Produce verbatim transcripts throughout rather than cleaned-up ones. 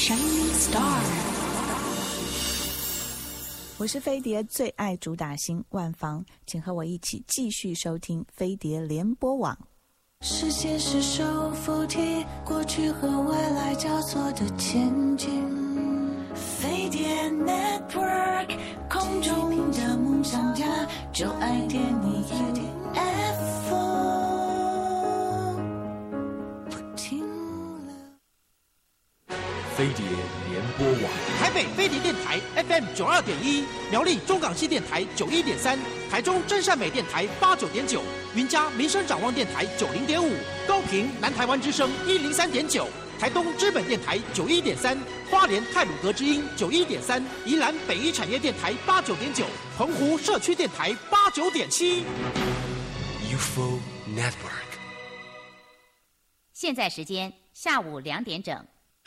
Shining Star。 我是飞碟最爱主打星万芳，请和我一起继续收听飞碟联播网。 世界是手扶梯，过去和未来交错的前进。飞碟 Network， 空中的梦想家，就爱点你 F M。 停了。 飞碟联播网， 台北飞碟电台 F M 九二点一，苗栗中港系电台九一点三，台中真善美电台八九点九，云嘉民生展望电台九零点五，高屏南台湾之声一零三点九，台东知本电台九一点三，花莲太鲁阁之音九一点三，宜兰北一产业电台八九点九，澎湖社区电台八九点七。 U F O Network。 现在时间下午两点整。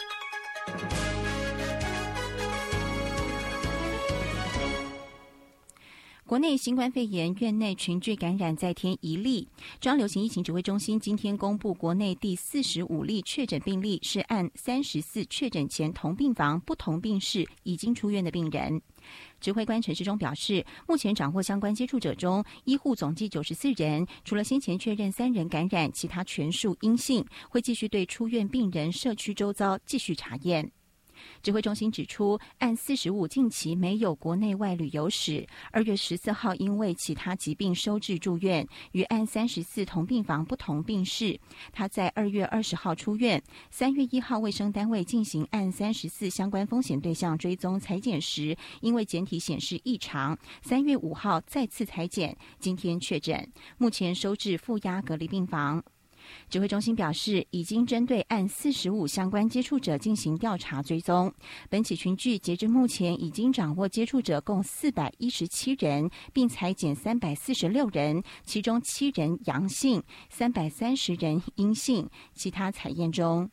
国内新冠肺炎院内群聚感染再添一例，中央流行疫情指挥中心今天公布国内第四十五例确诊病例，是按三十四确诊前同病房不同病室已经出院的病人。指挥官陈时中表示，目前掌握相关接触者中，医护总计九十四人，除了先前确认三人感染，其他全数阴性，会继续对出院病人社区周遭继续查验。指挥中心指出，按四十五近期没有国内外旅游史，二月十四号因为其他疾病收治住院，与按三十四同病房不同病室。他在二月二十号出院，三月一号卫生单位进行按三十四相关风险对象追踪采检时，因为检体显示异常，三月五号再次采检，今天确诊，目前收治负压隔离病房。指挥中心表示，已经针对按四十五相关接触者进行调查追踪。本起群聚截至目前已经掌握接触者共四百一十七人，并采检三百四十六人，其中七人阳性，三百三十人阴性，其他采验中。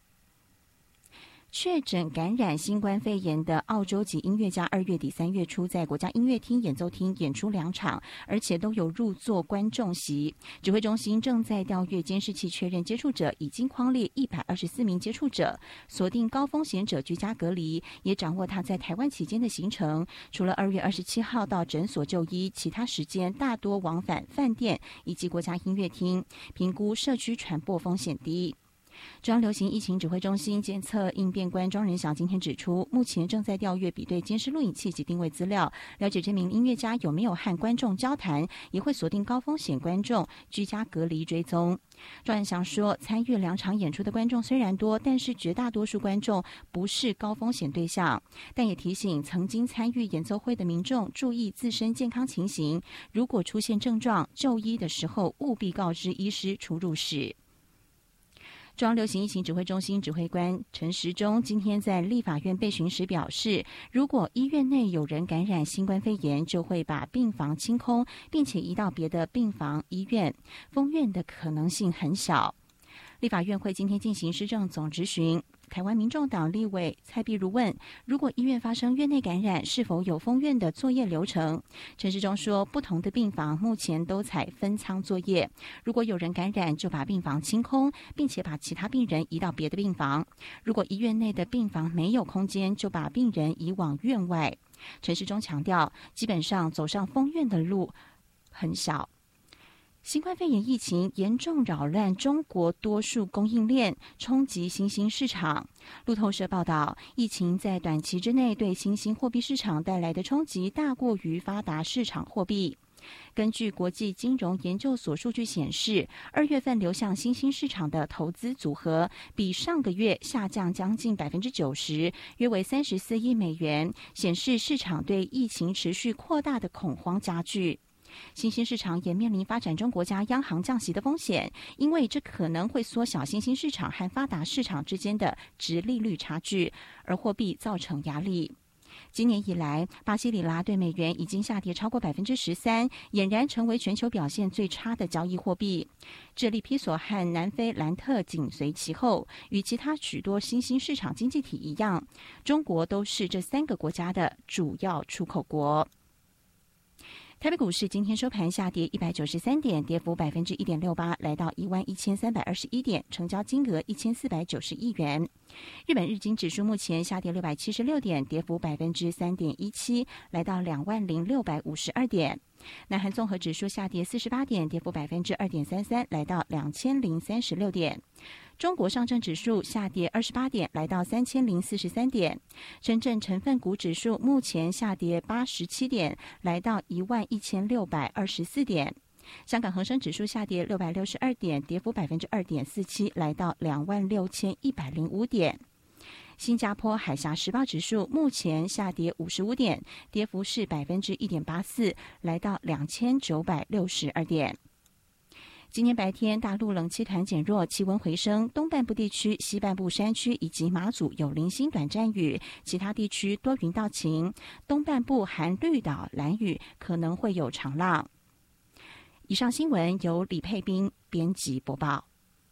确诊感染新冠肺炎的澳洲籍音乐家二月底三月初在国家音乐厅演奏厅演出两场，而且都有入座观众席。指挥中心正在调阅监视器确认接触者，已经匡列一百二十四名接触者，锁定高风险者居家隔离，也掌握他在台湾期间的行程。除了二月二十七号到诊所就医，其他时间大多往返饭店以及国家音乐厅，评估社区传播风险低。中央流行疫情指挥中心监测应变官庄仁祥今天指出，目前正在调阅比对监视录影器及定位资料，了解这名音乐家有没有和观众交谈，也会锁定高风险观众居家隔离追踪。庄仁祥说，参与两场演出的观众虽然多，但是绝大多数观众不是高风险对象，但也提醒曾经参与演奏会的民众注意自身健康情形，如果出现症状，就医的时候务必告知医师出入史。中央流行疫情指挥中心指挥官陈时中今天在立法院备询时表示，如果医院内有人感染新冠肺炎，就会把病房清空，并且移到别的病房医院，封院的可能性很小。立法院会今天进行施政总质询，台湾民众党立委蔡壁如问，如果医院发生院内感染，是否有封院的作业流程？陈时中说，不同的病房目前都采分舱作业，如果有人感染，就把病房清空，并且把其他病人移到别的病房。如果医院内的病房没有空间，就把病人移往院外。陈时中强调，基本上走上封院的路很小。新冠肺炎疫情严重扰乱中国多数供应链，冲击新兴市场。路透社报道，疫情在短期之内对新兴货币市场带来的冲击大过于发达市场货币。根据国际金融研究所数据显示，二月份流向新兴市场的投资组合比上个月下降将近百分之九十，约为三十四亿美元，显示市场对疫情持续扩大的恐慌加剧。新兴市场也面临发展中国家央行降息的风险，因为这可能会缩小新兴市场和发达市场之间的殖利率差距，而货币造成压力。今年以来，巴西里拉对美元已经下跌超过百分之十三，俨然成为全球表现最差的交易货币。智利披索和南非兰特紧随其后，与其他许多新兴市场经济体一样，中国都是这三个国家的主要出口国。 台北股市今天收盘下跌一百九十三点，跌幅百分之一点六八，来到一万一千三百二十一点，成交金额一千四百九十亿元。日本日经指数目前下跌六百七十六点，跌幅百分之三点一七，来到两万零六百五十二点。南韩综合指数下跌四十八点，跌幅百分之二点三三，来到两千零三十六点。中国上证指数下跌二十八点，来到三千零四十三点。深圳成分股指数目前下跌八十七点，来到一万一千六百二十四点。香港恒生指数下跌六百六十二点，跌幅百分之二点四七，来到两万六千一百零五点。新加坡海峡时报指数目前下跌五十五点，跌幅是百分之一点八四，来到两千九百六十二点。今天白天，大陆冷气团减弱，气温回升，东半部地区、西半部山区以及马祖有零星短暂雨，其他地区多云到晴。东半部含绿岛、兰屿可能会有长浪。以上新闻由李佩斌编辑播报。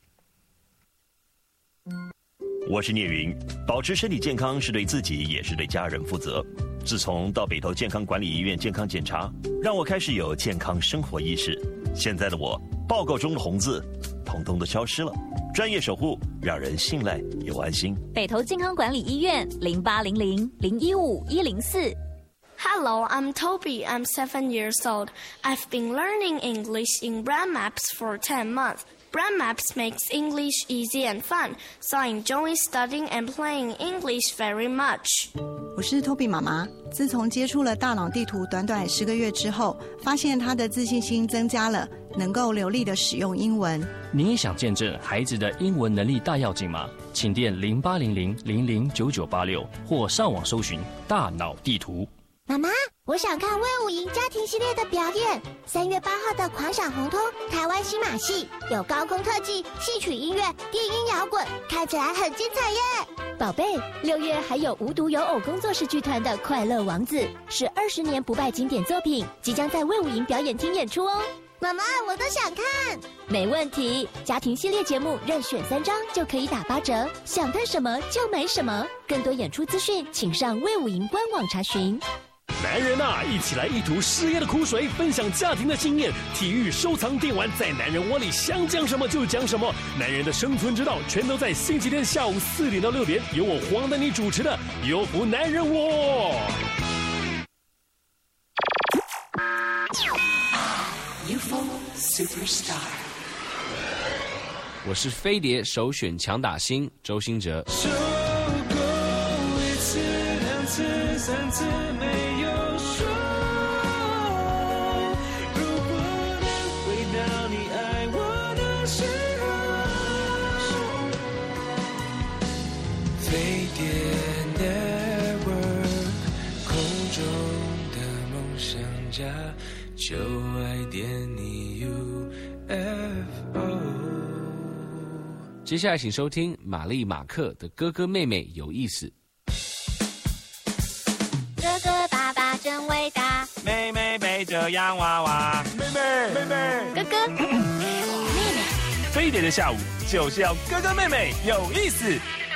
我是聂云，保持身体健康是对自己也是对家人负责。自从到北投健康管理医院健康检查，让我开始有健康生活意识。现在的我，报告中的红字统统都消失了。专业守护让人信赖又安心。 北投健康管理医院零八零零零一五一零四。 Hello, I'm Toby. I'm seven years old. I've been learning English in Brand Maps for ten months. Brand Maps makes English easy and fun, so I enjoy studying and playing English very much. 我是 Toby 妈妈。自从接触了大脑地图短短十个月之后，发现她的自信心增加了，能够流利的使用英文。 您也想见证孩子的英文能力大跃进吗？请电零八零零零零九九八六或上网搜寻大脑地图。 妈妈，我想看魏武营家庭系列的表演。三月八号的狂想红通台湾新马戏有高空特技、戏曲音乐、电音摇滚，看起来很精彩耶！ 宝贝，六月还有无独有偶工作室剧团的《快乐王子》，是二十年不败经典作品，即将在魏武营表演厅演出哦。 妈妈，我都想看。 没问题，家庭系列节目任选三张就可以打八折，想看什么就买什么。更多演出资讯，请上魏武营官网查询。 男人啊，一起来一吐事业的苦水，分享家庭的经验。体育收藏电玩，在男人窝里想讲什么就讲什么。男人的生存之道，全都在星期天下午四点到六点，由我黄丹妮主持的《有福男人窝》。 U F O Superstar， 我是飞碟首选强打星周兴哲。 受够一次两次三次没有说，如果能回到你爱我的时候。飞碟 Network， 空中的梦想家，就爱点你 U F O。 接下来请收听玛丽马克的哥哥妹妹有意思。 哥哥爸爸真伟大， 妹妹背着洋娃娃，妹妹妹妹， 哥哥妹妹， 飞碟的下午就是要哥哥妹妹有意思。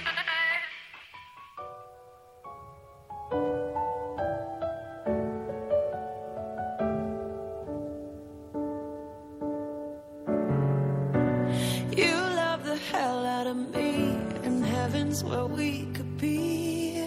Where we could be.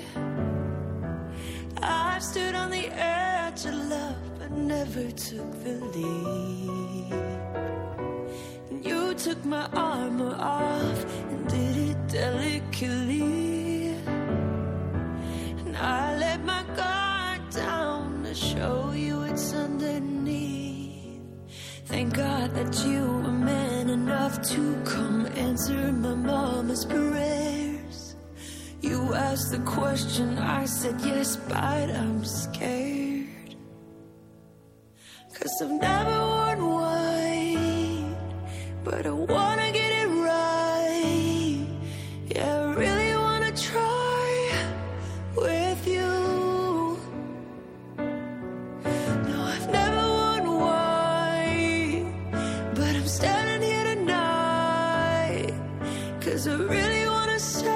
I've stood on the edge of love but never took the leap. And you took my armor off and did it delicately. And I let my guard down to show you it's underneath. Thank God that you were man enough to come answer my mama's prayer. You asked the question, I said yes, but I'm scared. 'Cause I've never worn white, but I wanna get it right. Yeah, I really wanna try with you. No, I've never worn white, but I'm standing here tonight. 'Cause I really wanna say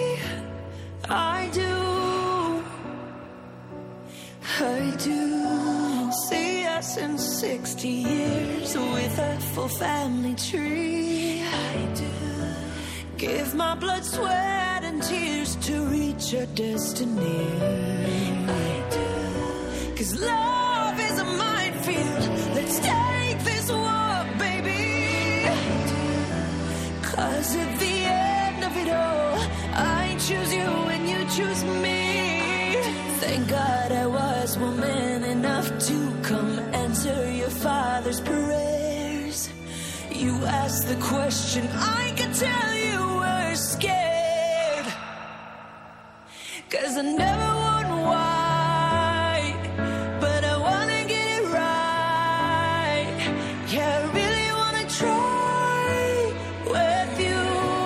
I do, I do. See us in sixty years with a full family tree. I do. Give my blood, sweat, and tears to reach our destiny. I do. 'Cause love is a minefield. Let's take this walk, baby. I do. 'Cause at the end of it all, I choose you and you choose me. Thank God I was woman enough to come answer your father's prayers. You asked the question, I could tell you were scared. 'Cause I never want why, but I wanna get it right. Yeah, I really wanna try with you.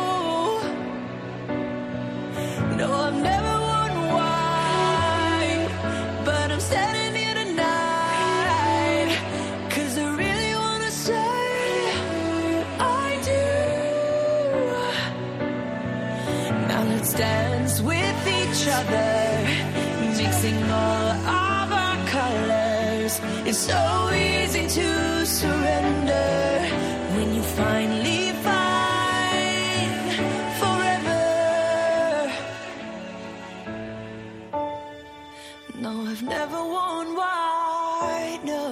No, I've never want why, but I'm standing here tonight. 'Cause I really wanna say I do. Now let's dance with each other, mixing all of our colors. It's so easy to surrender when you finally find forever. No, I've never worn white, no,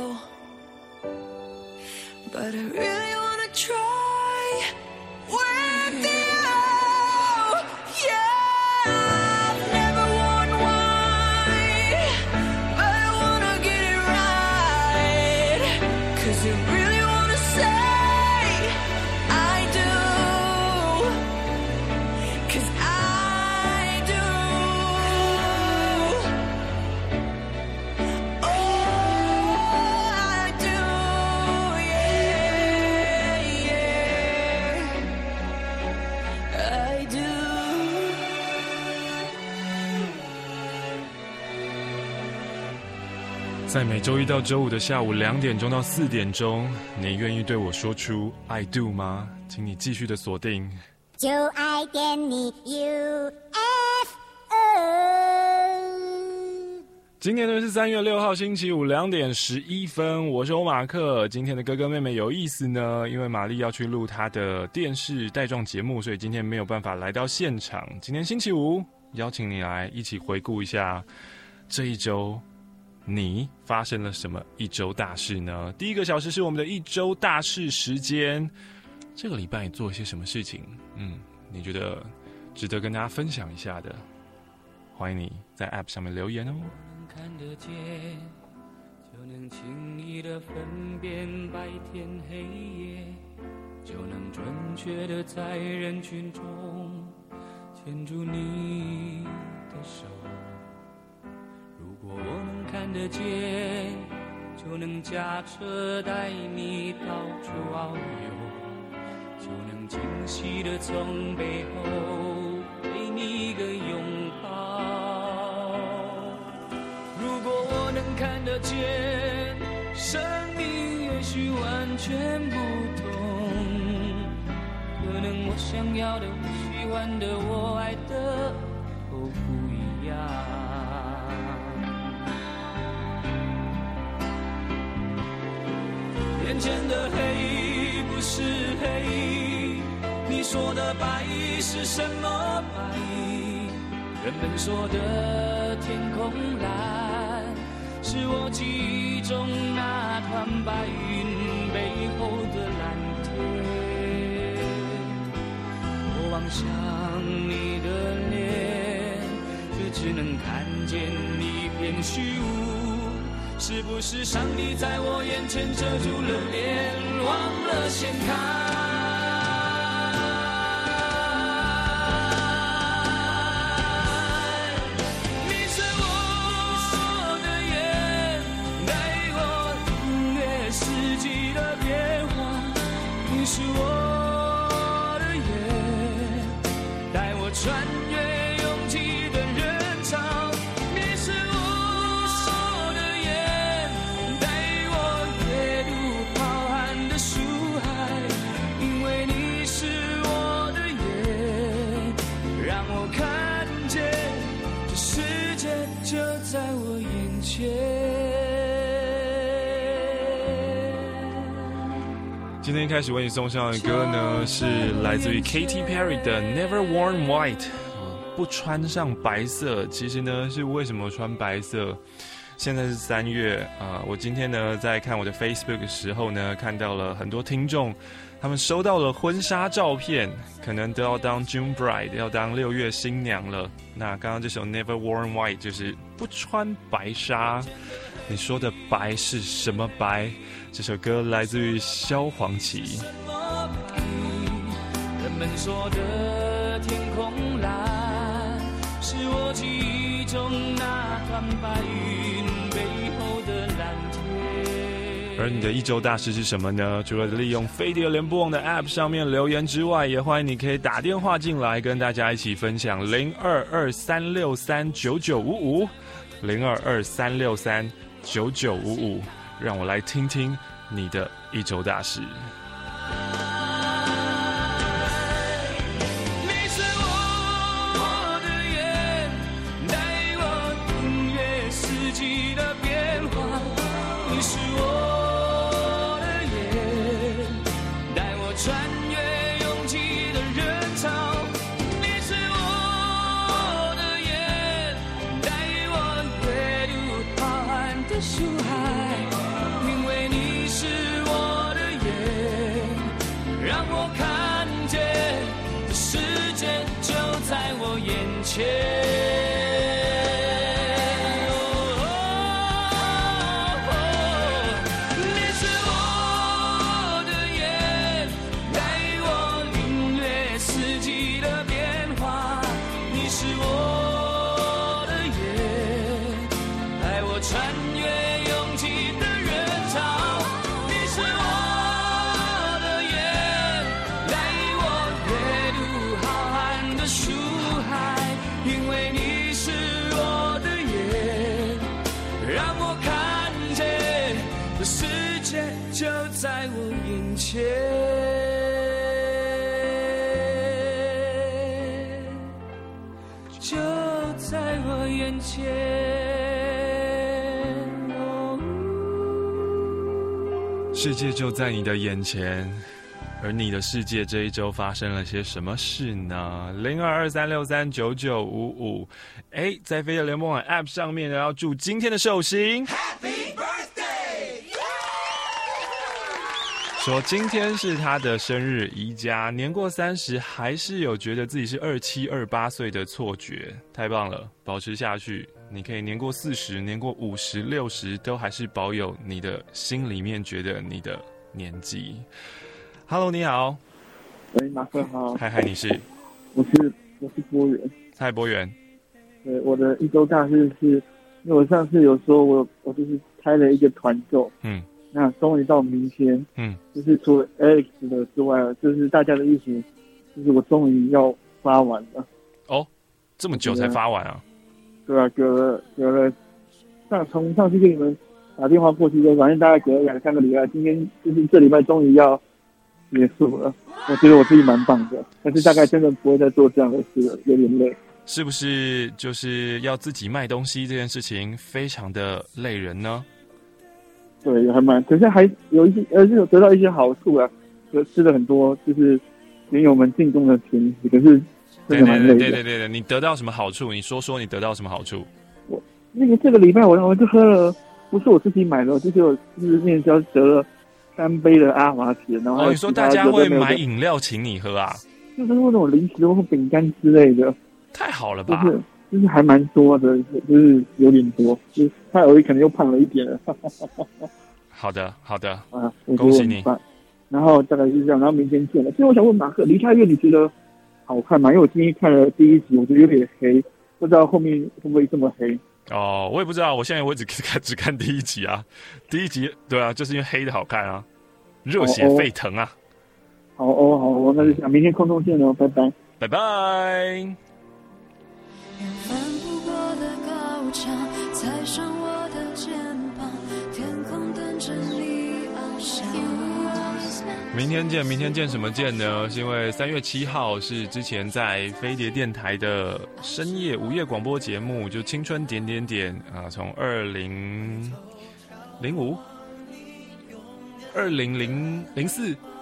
but I really wanna try with you. Yeah, I've never worn white, but I wanna get it right. 'Cause I really wanna say I do. 'Cause I do. Oh, I do. Yeah, yeah. I do. 在每周一到周五的下午两点钟到四点钟，你愿意对我说出 I do 吗？请你继续的锁定就爱点你 U F O。 今天呢是三月六号星期五两点十一分，我是欧马克。今天的哥哥妹妹有意思呢，因为玛丽要去录她的电视带状节目，所以今天没有办法来到现场。今天星期五，邀请你来一起回顾一下这一周你发生了什么一周大事呢？第一个小时是我们的一周大事时间。这个礼拜你做了些什么事情？嗯，你觉得值得跟大家分享一下的？欢迎你在 App 上面留言哦。 看得见，就能轻易地分辨白天黑夜，就能准确地在人群中牵住你的手。如果我能看得见，就能驾车带你到处遨游，就能惊喜地从背后给你一个拥抱。如果我能看得见，生命也许完全不同，可能我想要的、我喜欢的、我爱的都不一样。眼前的黑不是黑，你说的白是什么白？人们说的天空蓝，是我记忆中那团白云背后的蓝天。我望向你的脸，却只能看见一片虚无。是不是上帝在我眼前遮住了脸，忘了掀开？是我的眼，带我穿越拥挤的人潮。你是我的眼，带我阅读浩瀚的书海。因为你是我的眼，让我看见这世界就在我眼前。 今天一开始为你送上的歌呢，是来自于 Katy Perry 的 Never Worn White， 不穿上白色。其实呢，是为什么穿白色？现在是三月啊、呃，我今天呢在看我的 Facebook 的时候呢，看到了很多听众，他们收到了婚纱照片，可能都要当 June Bride， 要当六月新娘了。那刚刚这首 Never Worn White 就是不穿白纱。你说的白是什么白？这首歌来自于萧煌奇。 人们说的天空蓝，是我记忆中那团白云背后的蓝天。 而你的一周大事是什么呢？除了利用飞碟联播网的 App 上面留言之外，也欢迎你可以打电话进来跟大家一起分享零二二三六三九九五五零二二三六三九九五五，让我来听听你的一周大事。 你是我的眼，带我领略四季的变化。你是我的眼，带我穿越拥挤的人潮。你是我的眼，带我阅读浩瀚的书海。因为你是我的眼，让我看见这世界就在我眼前。就在我眼前，就在我眼前。哦、 世界就在你的眼前，而你的世界这一周发生了些什么事呢？零二二三六三九九五五，哎，在飞碟联盟网 App 上面呢，要祝今天的寿星。说今天是他的生日，宜家年过三十，还是有觉得自己是二七二八岁的错觉，太棒了，保持下去，你可以年过四十，年过五十、六十，都还是保有你的心里面觉得你的年纪。Hello， 你好。 喂，马克好。 嗨嗨，你是？ 我是我是波源。 嗨，波源。 对，我的一周大事是，因为我上次有说我我就是开了一个团购， 嗯。 那终于到明天， 嗯， 就是除了 Alex 的之外，就是大家的意思，就是我终于要发完了。 哦，这么久才发完啊？ 对啊，隔了隔了上从上次跟你们打电话过去的，反正大概隔了两三个礼拜，今天就是这礼拜终于要结束了。我觉得我自己蛮棒的，但是大概真的不会再做这样的事了，有点累。 是不是就是要自己卖东西这件事情非常的累人呢？ 对，还蛮，可是还有一些，呃，是有得到一些好处啊，就吃了很多，就是连友们进贡的甜食，可是真的蛮累的。 对对对对，你得到什么好处？你说说你得到什么好处？ 我那个这个礼拜我我就喝了，不是我自己买的，就是我就是面交得了三杯的阿华田，然后哦，你说大家会买饮料请你喝啊？ 就是那种零食或饼干之类的。 太好了吧？ 就是就是还蛮多的，就是有点多，就是他偶尔可能又胖了一点了。 好的，好的， 啊， 恭喜你。 然后大概是这样，然后明天见了。所以我想问马克，梨泰院你觉得好看吗？因为我今天看了第一集，我觉得有点黑，不知道后面会不会这么黑。 哦，我也不知道，我现在我只看只看第一集啊，第一集对啊，就是因为黑的好看啊，热血沸腾啊。 好哦，好哦，那就这样，明天空中见喽，拜拜， 拜拜。 翻不过的高墙，踩上我的肩膀，天空等着你翱翔。 明天见，明天见什么见呢？是因为三月七号是之前在飞碟电台的深夜午夜广播节目，就青春点点点啊，从二零零五、二零零零四、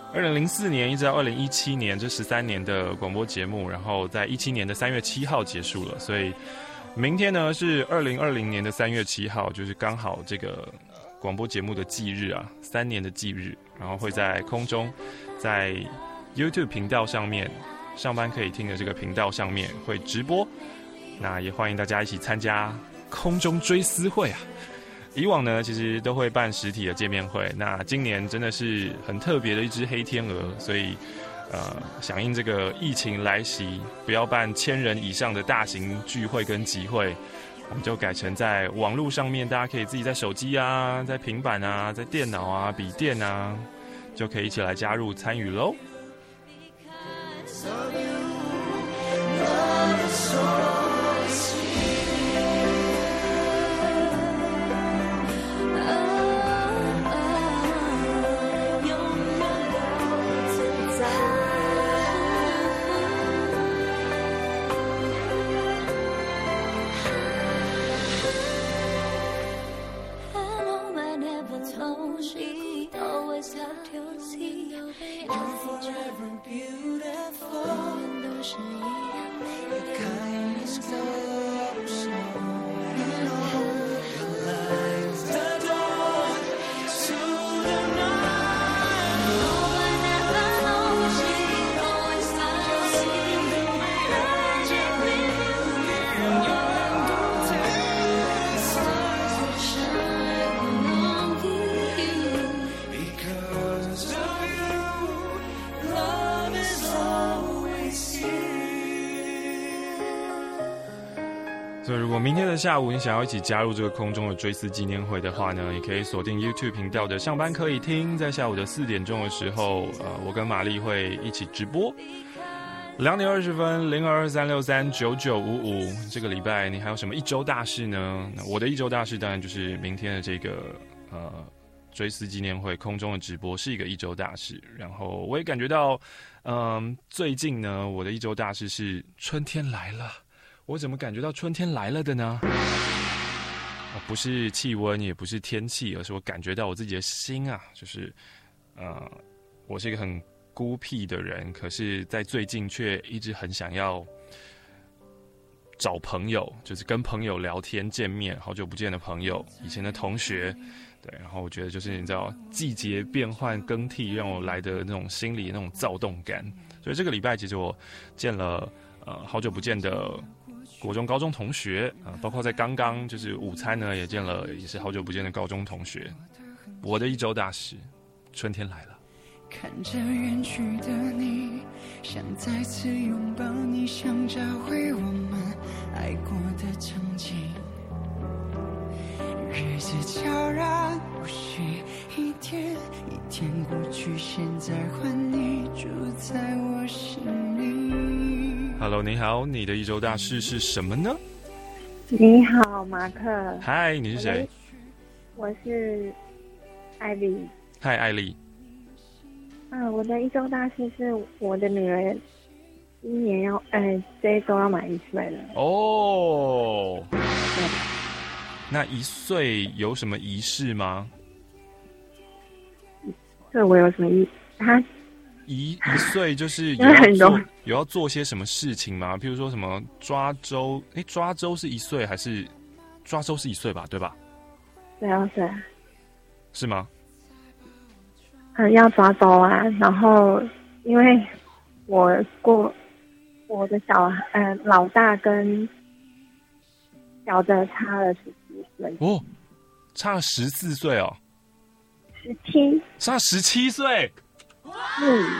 二零零四年一直到二零一七年这十三年的广播节目，然后在一七年的三月七号结束了，所以明天呢是二零二零年的三月七号，就是刚好这个广播节目的忌日啊，三年的忌日，然后会在空中，在 YouTube 频道上面，上班可以听的这个频道上面会直播，那也欢迎大家一起参加空中追思会啊。以往呢其实都会办实体的见面会，那今年真的是很特别的一只黑天鹅，所以呃，响应这个疫情来袭，不要办千人以上的大型聚会跟集会，我们就改成在网络上面，大家可以自己在手机啊、在平板啊、在电脑啊、笔电啊，就可以一起来加入参与喽。所以如果明天的下午你想要一起加入这个空中的追思纪念会的话呢，也可以锁定 YouTube 频道的上班可以听，在下午的四点钟的时候，呃，我跟玛丽会一起直播。两点二十分，零二二三六三九九五五。这个礼拜你还有什么一周大事呢？那我的一周大事当然就是明天的这个呃追思纪念会空中的直播是一个一周大事。然后我也感觉到，嗯、呃，最近呢，我的一周大事是春天来了。我怎么感觉到春天来了的呢？哦，不是气温，也不是天气，而是我感觉到我自己的心啊，就是呃，我是一个很孤僻的人，可是在最近却一直很想要找朋友，就是跟朋友聊天见面，好久不见的朋友，以前的同学，对，然后我觉得就是你知道季节变换更替让我来的那种心理那种躁动感，所以这个礼拜其实我见了呃好久不见的国中高中同学啊、呃，包括在刚刚就是午餐呢也见了也是好久不见的高中同学。我的一周大事，春天来了。 看着远去的你，想再次拥抱你，想找回我们爱过的曾经。日子悄然无序，一天一天过去，现在换你住在我心里。 Hello， 你好，你的一周大事是什么呢？ 你好，马克。 嗨，你是谁？ 我是艾丽。 嗨，艾丽。 啊，我的一周大事是我的女儿今年要，呃，这一周要满一岁了。 哦。 对。 那一岁有什么仪式吗？ 对，我有什么仪？他。 一一岁就是有要做有要做些什么事情吗？譬如说什么抓周？哎，抓周是一岁还是抓周是一岁吧？对吧？ 对啊，对。 是吗？ 嗯，要抓周啊。然后因为我过我的小呃老大跟小的差了十四岁哦，差了十四岁哦， 十七， 差十七岁。 嗯，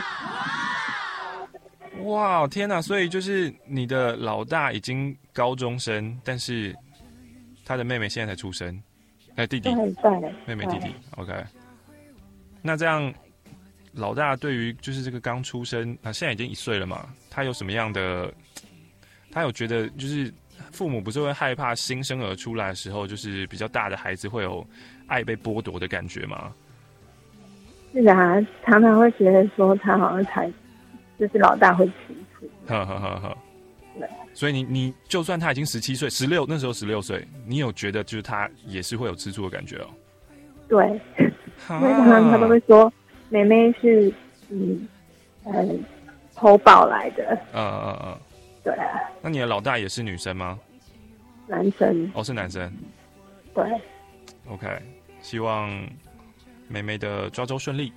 哇，天哪！所以就是你的老大已经高中生，但是他的妹妹现在才出生，哎，弟弟， 对， 妹妹弟弟 ，OK。那这样，老大对于就是这个刚出生，啊，现在已经一岁了嘛，他有什么样的？他有觉得就是父母不是会害怕新生儿出来的时候，就是比较大的孩子会有爱被剥夺的感觉吗？ 是啊，常常会觉得说他好像才就是老大会吃醋。 呵呵呵呵。 对。 所以你你就算他已经十七岁、十六那时候十六岁，你有觉得就是他也是会有吃醋的感觉哦？ 对，因为常常他都会说妹妹是嗯嗯投保来的。 嗯嗯嗯， 对啊。 那你的老大也是女生吗？ 男生。 哦，是男生。 对。 OK， 希望妹妹的抓周顺利。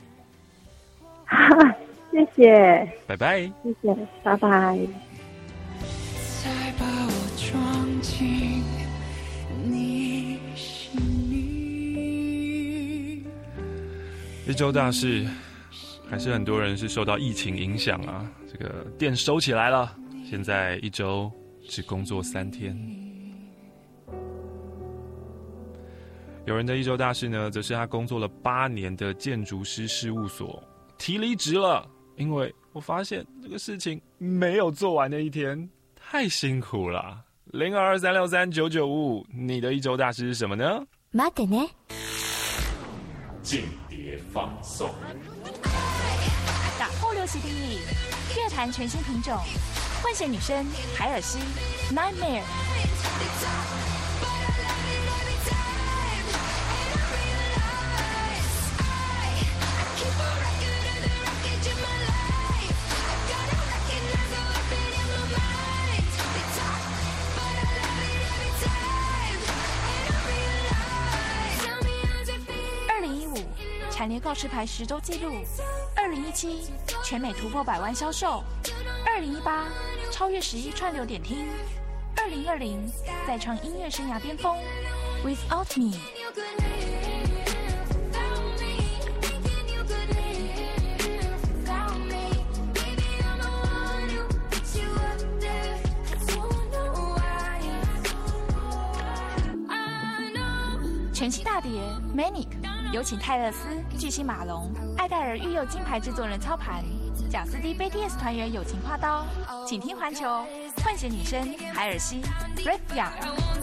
谢谢。 拜拜。 谢谢，拜拜。 再把我装进你心里。 一周大事，还是很多人是受到疫情影响啊。这个店收起来了，现在一周只工作三天。有人的一周大事呢，则是他工作了八年的建筑师事务所提离职了，因为我发现这个事情没有做完的一天，太辛苦了。零二二三六三九九五五，你的一周大事是什么呢？ 待ってね。 间谍放送， 打破流行定义，乐坛全新品种，混血女声海尔希 Nightmare。蝉联告示牌十周纪录，二零一七全美突破百万销售，二零一八超越十亿串流点听，二零二零再创音乐生涯巅峰。Without Me。全新大碟 Manic， 有请泰勒斯、巨星马龙、艾戴尔育幼金牌制作人操盘，贾斯汀 B T S 团员友情画刀，请听环球混血女声海尔希 Rafia。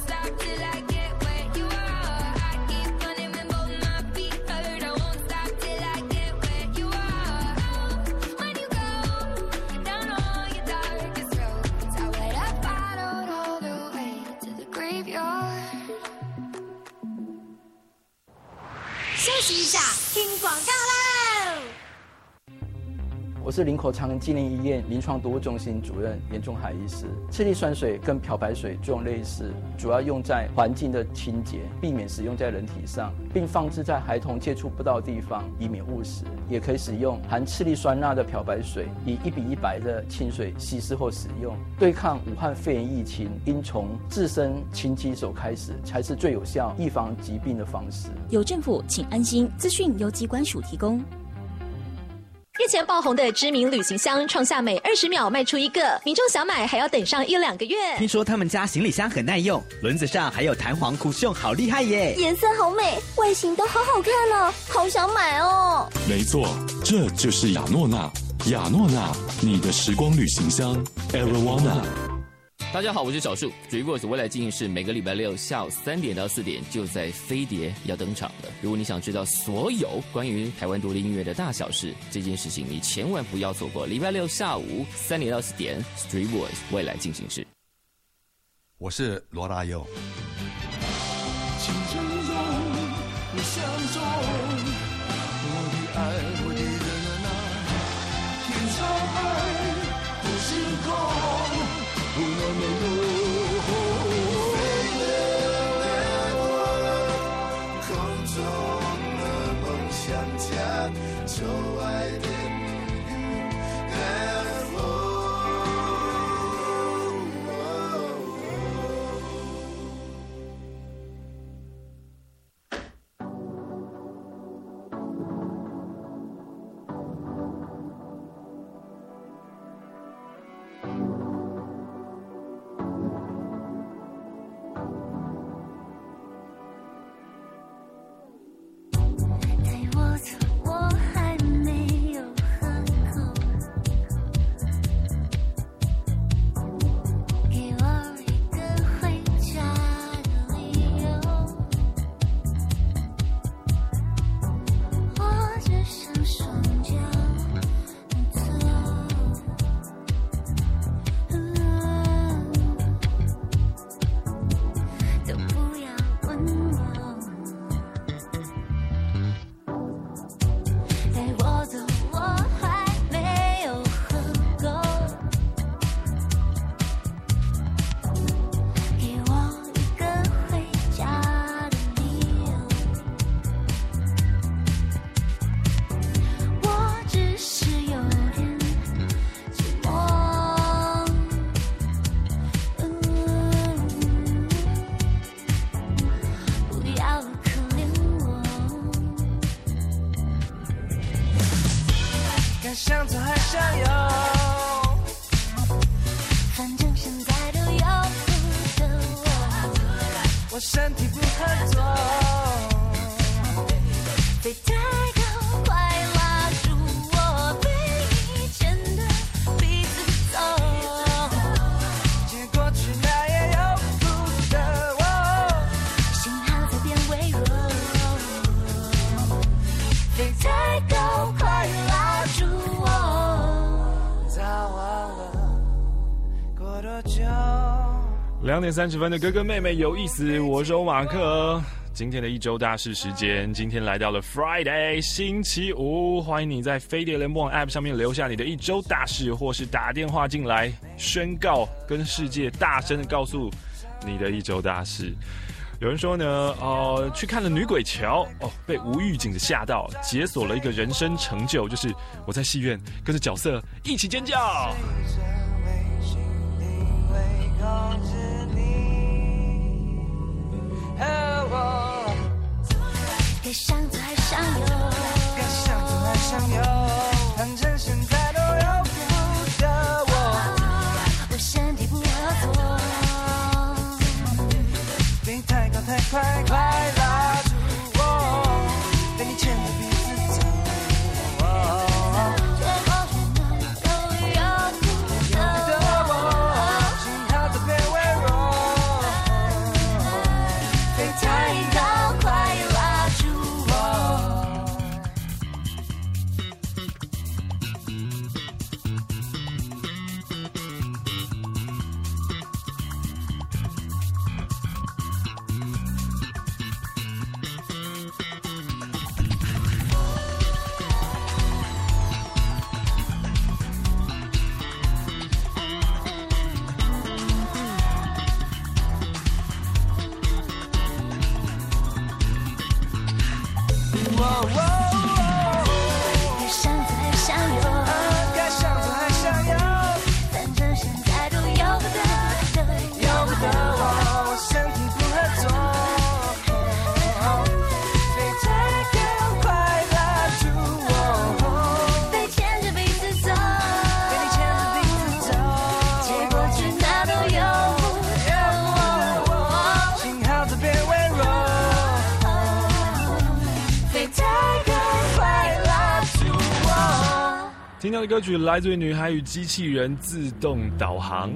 休息一下，听广告喽！ 我是林口长庚纪念医院临床毒物中心主任严仲海医师。次氯酸水跟漂白水作用类似，主要用在环境的清洁，避免使用在人体上，并放置在孩童接触不到的地方，以免误食。也可以使用含次氯酸钠的漂白水，以一比一百的清水稀释后使用。对抗武汉肺炎疫情，应从自身勤洗手开始，才是最有效预防疾病的方式。 有政府，请安心。资讯由机关署提供。 日前爆红的知名旅行箱创下每二十秒卖出一个，民众想买还要等上一两个月。 听说他们家行李箱很耐用，轮子上还有弹簧酷炫，好厉害耶！ 颜色好美，外形都好好看哦，好想买哦。 没错，这就是雅诺娜，雅诺娜，你的时光旅行箱 Arowana。 大家好，我是小树。Dreamworks 未来进行式每个礼拜六下午三点到四点就在飞碟要登场了。如果你想知道所有关于台湾独立音乐的大小事，这件事情你千万不要错过。礼拜六下午三点到四点 Dreamworks 未来进行式。 我是罗大佑。 青春中，你相中我的爱，我的人啊，天上海，不是空。不能没有飞的空中的梦想家，就爱恋的风。 想有，反正现在都有的我，我身体不合作，飞太高，快拉住我，被你牵的鼻子走，结果去哪也由不得我，信号在变微弱，飞太高，快拉住我，早忘了过多久。 两点三十分的哥哥妹妹有意思，我是欧马克。今天的一周大事时间，今天来到了 Friday 星期五，欢迎你在飞碟联播网 App 上面留下你的一周大事，或是打电话进来宣告，跟世界大声的告诉你的一周大事。有人说呢，呃，去看了女鬼桥，哦，被无预警的吓到，解锁了一个人生成就，就是我在戏院跟着角色一起尖叫。 该想走还想有，该想走还想有，反正现在都由不得我，我身体不合作，飞太高太快，快拉住我，被你牵着鼻子走，结果去哪都由不得我，信号在变微弱，飞太高，快拉住我。该想走还想有，该想走还想有，反正现在都由不得，由不得我，我身体不合作，飞太高，快拉住我，被牵着鼻子走，被你牵着鼻子走，结果去哪都由不得我，信号在变微弱，飞太高，快拉住我。 听到的歌曲来自于女孩与机器人自动导航。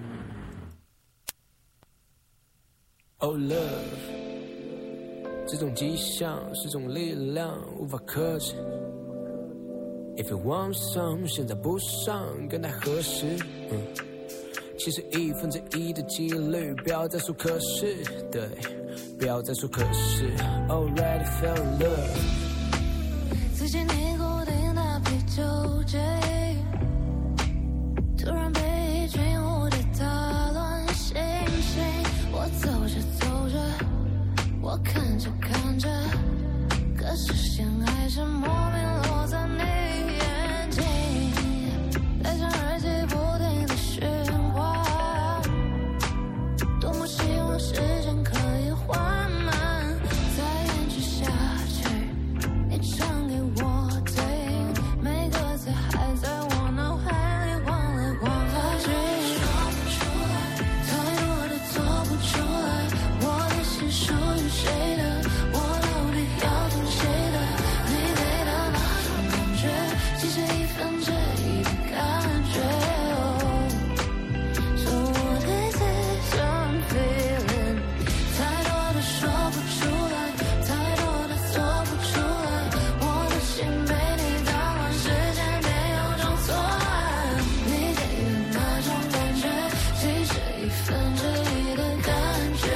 Oh love， 这种迹象是种力量，无法克制。If you want some， 现在不上更太合适。嗯，其实一分之一的几率，不要再说可是，对，不要再说可是。Already fell in love。 自己尼古丁的啤酒醉，突然被一群蝴蝶打乱心情。我走着走着，我看着看着，可视线还是莫名落在你眼睛，戴上耳机不停的循环，多么希望时间可以缓慢再延续下去。你唱给我听，每个字还在我脑海里晃来晃去，说不出来，太多的做不出来，我的心属于谁的，我到底要听谁的，你给的那种感觉，其实一分之一的感觉。So what is it I'm feeling？ 太多的说不出来，太多的做不出来，我的心被你打乱，时间没有种错乱，你给的那种感觉，其实一分之一的感觉。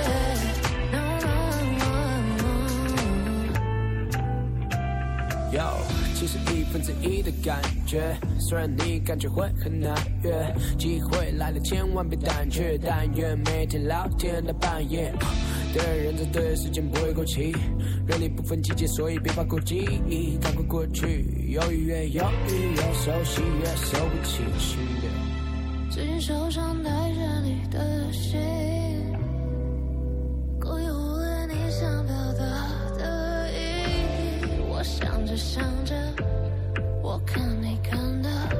Yo， 其实一分之一的感觉，虽然你感觉会很难约，机会来了千万别胆怯，但愿每天聊天到半夜。对的人在对的时间不会过期，热力不分季节，所以别怕顾忌，赶快过去，犹豫越犹豫越熟悉，越受不起去的。 最近手上带着你的心，故意忽略你想表达的意义。我想着想着，我看你看的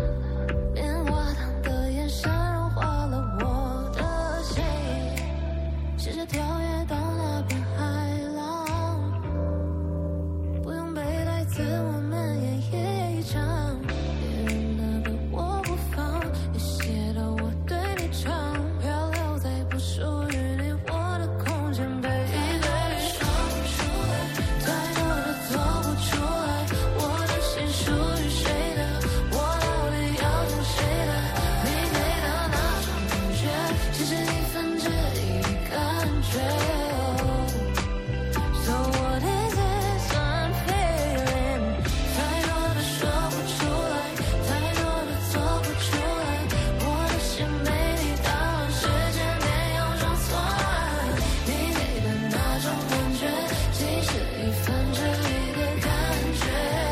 试着跳跃到那片海浪，不用背台词，我们演绎一场。别人的歌我不放，也写的我对你唱，漂流在不属于你我的空间，背对说不出来，太多的做不出来，我的心属于谁的，我到底要听谁的？你给的那种感觉，其实一分之一的感觉。So what is this I'm feeling？ 太多的说不出来，太多的做不出来，我的心被你打乱，时间没有装错乱，你给的那种感觉，其实一分之一的感觉。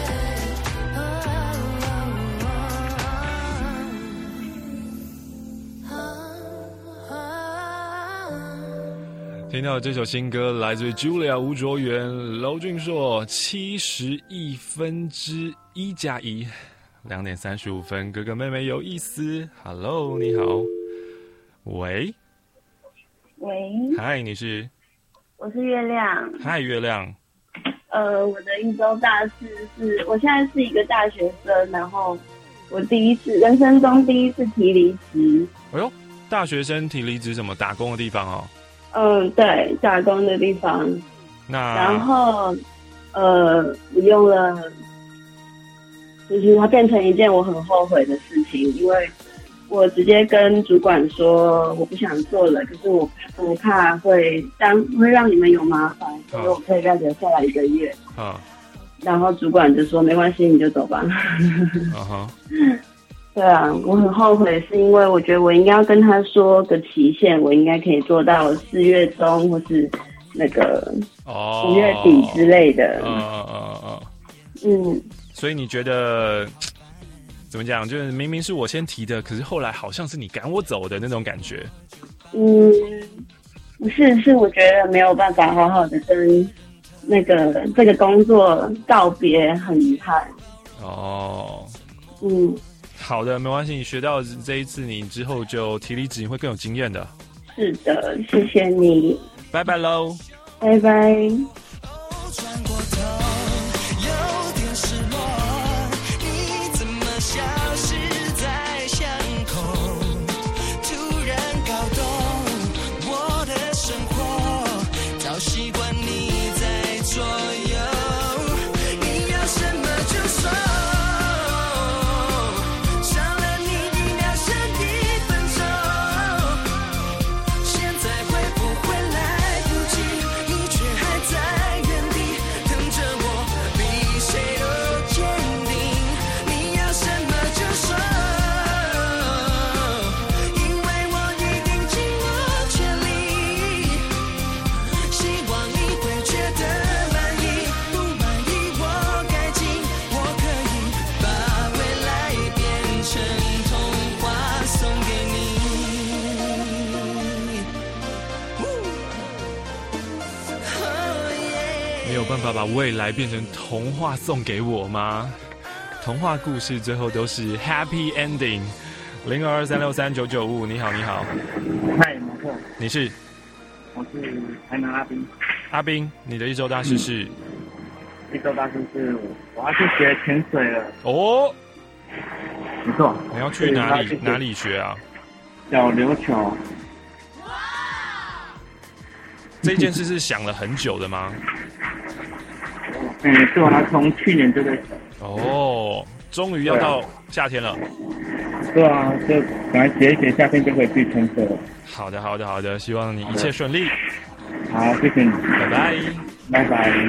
听到这首新歌来自于 Julia 吴卓源、娄俊硕，七十亿分之一加一，两点三十五分。哥哥妹妹有意思 ，Hello， 你好，喂， 喂， 嗨，你是？ 我是月亮。 嗨，月亮。 呃，我的一周大事是，我现在是一个大学生，然后我第一次人生中第一次提离职。 哎呦，大学生提离职什么？打工的地方哦。 嗯，对，打工的地方。 那然后，呃，我用了，就是它变成一件我很后悔的事情，因为我直接跟主管说我不想做了，可是我我怕会当会让你们有麻烦，所以我可以再留下来一个月。 啊。 然后主管就说没关系，你就走吧。 啊哈。 对啊，我很后悔，是因为我觉得我应该要跟他说个期限，我应该可以做到四月中或是那个五月底之类的。 嗯嗯嗯嗯。 嗯。 所以你觉得怎么讲？就是明明是我先提的，可是后来好像是你赶我走的那种感觉。 嗯，不是，是我觉得没有办法好好的跟那个这个工作告别，很遗憾。 哦。 嗯。 好的，没关系，你学到这一次，你之后就提离职，你会更有经验的。 是的，谢谢你， 拜拜喽， 拜拜。 习惯你在左右，你要什么就说。 没有办法把未来变成童话送给我吗？童话故事最后都是 happy ending。零二二三六三九九五，你好，你好。 嗨，马克。 你是？ 我是台南阿斌。 阿斌，你的一周大事是？ 嗯、一周大事是我要去学潜水了。 哦。 没错。 你要去哪里？哪里学啊？ 小琉球。 这件事是想了很久的吗？ 嗯，是我从去年就在想。 哦，终于要到夏天了。 对啊，就赶快学一学，夏天就可以去潜水了。 好的，好的，好的，希望你一切顺利。 好，谢谢你， 拜拜， 拜拜。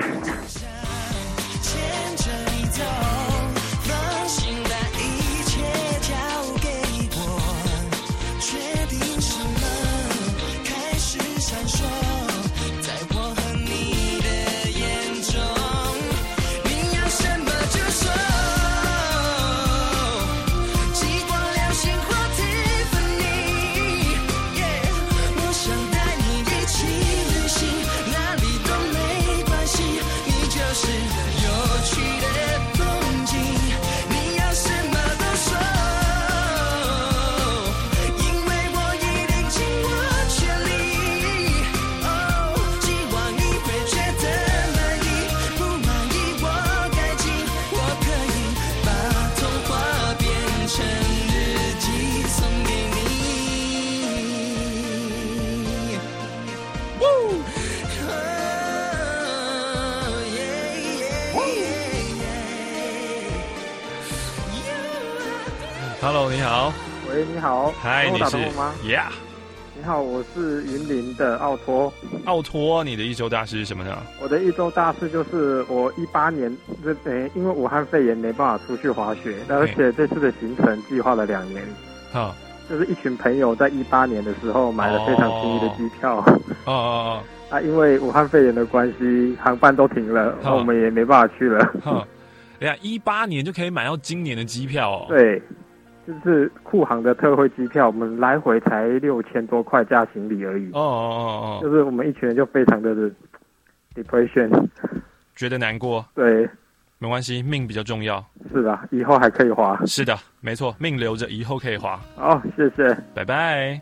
你就 Hello， 你好。 喂，你好。 嗨，你是吗 ？Yeah。 你好，我是云林的奥托。 奥托，你的一周大事是什么呢？ 我的一周大事就是我一八年，这诶，因为武汉肺炎没办法出去滑雪，而且这次的行程计划了两年。 好， 就是一群朋友在一八年的时候买了非常便宜的机票。 哦哦哦。 啊，因为武汉肺炎的关系，航班都停了，我们也没办法去了。 哎呀，一八年就可以买到今年的机票哦。 对。就是酷航的特惠机票，我们来回才六千多块加行李而已。 哦哦哦哦， 就是我们一群人就非常的 depression， 觉得难过。 对， 没关系，命比较重要。 是的，以后还可以滑。 是的，没错，命留着，以后可以滑。 好，谢谢， 拜拜。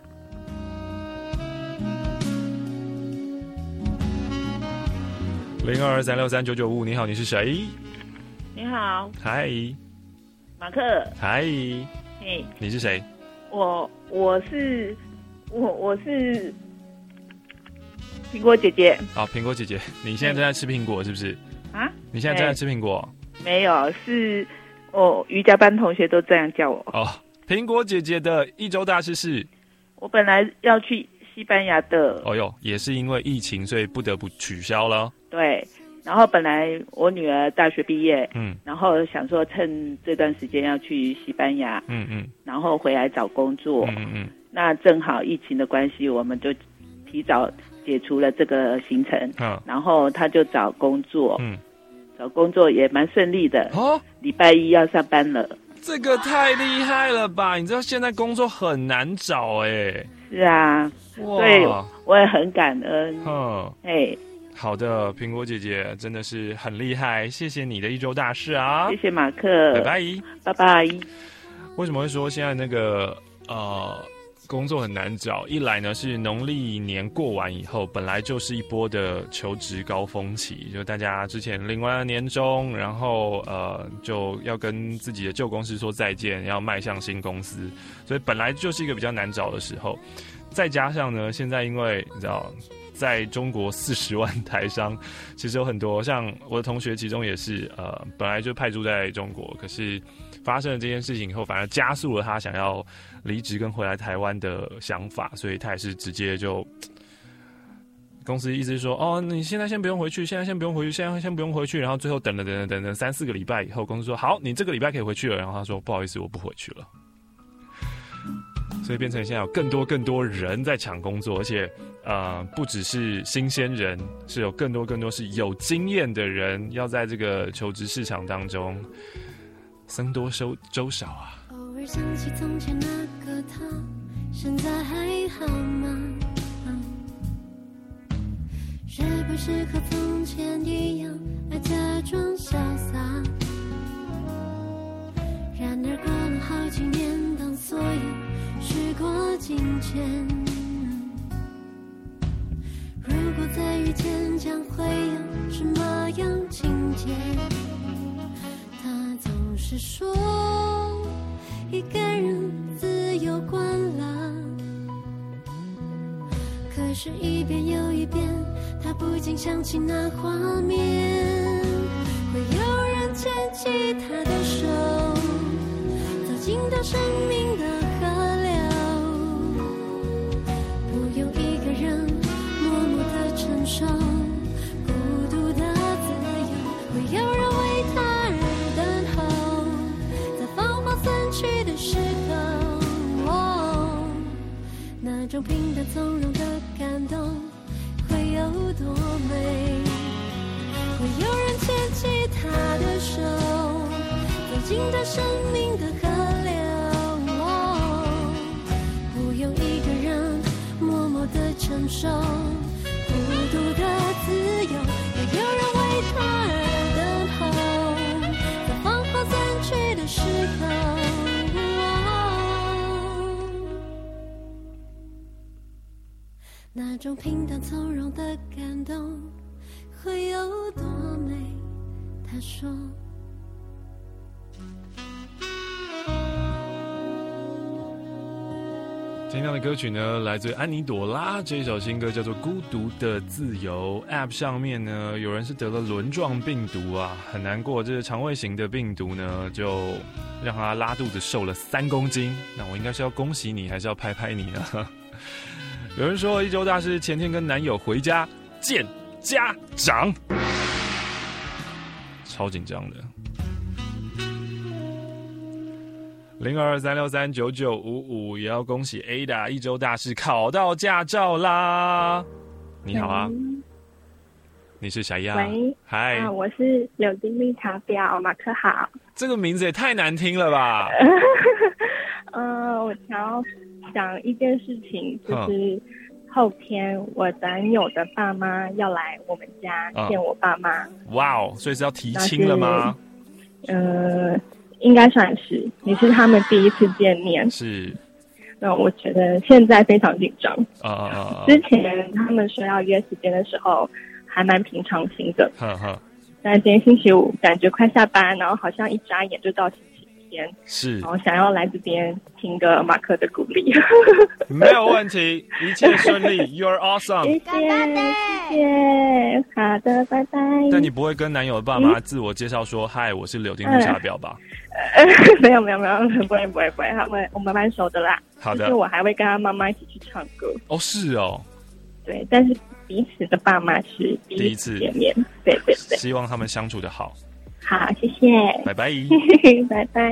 零二二三六三九九五，你好，你是谁？ 你好。 嗨。 马克， 嗨， 嘿， 你是谁？ 我我是我我是苹果姐姐。 好，苹果姐姐，你现在正在吃苹果是不是？ 啊？ 你现在正在吃苹果？ 没有，是我瑜伽班同学都这样叫我。 哦，苹果姐姐的一周大事是？ 我本来要去西班牙的。 哦哟，也是因为疫情，所以不得不取消了。 对。然后本来我女儿大学毕业， 嗯， 然后想说趁这段时间要去西班牙， 嗯嗯， 然后回来找工作， 嗯嗯， 那正好疫情的关系，我们就提早解除了这个行程， 嗯， 然后他就找工作， 嗯， 找工作也蛮顺利的， 哦， 礼拜一要上班了， 这个太厉害了吧？你知道现在工作很难找哎、欸， 是啊，所以我也很感恩， 嗯， 哎。 好的，苹果姐姐真的是很厉害，谢谢你的一周大事啊！ 谢谢马克， 拜拜， 拜拜。 为什么会说现在那个呃工作很难找？一来呢是农历年过完以后，本来就是一波的求职高峰期，就大家之前领完了年终，然后呃就要跟自己的旧公司说再见，要迈向新公司，所以本来就是一个比较难找的时候。再加上呢，现在因为你知道。在中国四十万台商，其实有很多，像我的同学，其中也是呃，本来就派驻在中国，可是发生了这件事情以后，反而加速了他想要离职跟回来台湾的想法，所以他也是直接就公司一直说，哦，你现在先不用回去，现在先不用回去，现在先不用回去，然后最后等了等了等了三四个礼拜以后，公司说好，你这个礼拜可以回去了，然后他说不好意思，我不回去了。所以变成现在有更多更多人在抢工作，而且呃不只是新鲜人，是有更多更多是有经验的人要在这个求职市场当中僧多粥粥少啊。 偶尔想起从前那个他，现在还好吗？是不是和从前一样爱假装潇洒？然而过了好几年，当所有时过境迁，如果再遇见，将会有什么样情节？他总是说一个人自由惯了，可是一遍又一遍，他不禁想起那画面，会有人牵起他的手，走进他生命的河流，不用一个人默默地承受孤独的自由，会有人为他而等候，在繁华散去的时候，哦，那种平淡从容的感动会有多美？会有人牵起他的手，走进他生命的河流，哦，不用一个人默默地承受孤独的自由，也有人为他而等候，在繁华散去的时候，哦，那种平淡从容的感动会有多美？他说。 听到的歌曲呢，来自安妮朵拉，这一首新歌叫做《孤独的自由》。App 上面呢，有人是得了轮状病毒啊，很难过。这是肠胃型的病毒呢，就让他拉肚子瘦了三公斤。那我应该是要恭喜你，还是要拍拍你呢？有人说一周大事前天跟男友回家见家长，超紧张的。零二三六三九九五五也要恭喜 Ada 一周大事考到驾照啦！你好啊，嗯、你是谁呀？ 喂， 嗨、 啊，我是柳丁绿茶婊，马克好。 这个名字也太难听了吧？ 嗯、呃，我想要讲一件事情，就是后天我男友的爸妈要来我们家见我爸妈。 哇哦，所以是要提亲了吗？ 呃。应该算是，你是他们第一次见面， 是。 那我觉得现在非常紧张啊啊啊！ 之前他们说要约时间的时候，还蛮平常心的。 呵呵。 但今天星期五，感觉快下班，然后好像一眨眼就到星期天， 是。然后想要来这边听个马克的鼓励。 没有问题，一切顺利 ，You're awesome。 谢谢，谢谢，好的，拜拜。 但你不会跟男友的爸妈自我介绍说：“嗨、嗯，我是柳丁绿茶婊吧？” 呃，没有没有没有，不会不会不会，他们我们蛮熟的啦。 好的， 就是我还会跟他妈妈一起去唱歌。 哦，是哦。 对，但是彼此的爸妈是第一次见面。对对对。 希望他们相处的好。 好，谢谢。 拜拜。 拜拜。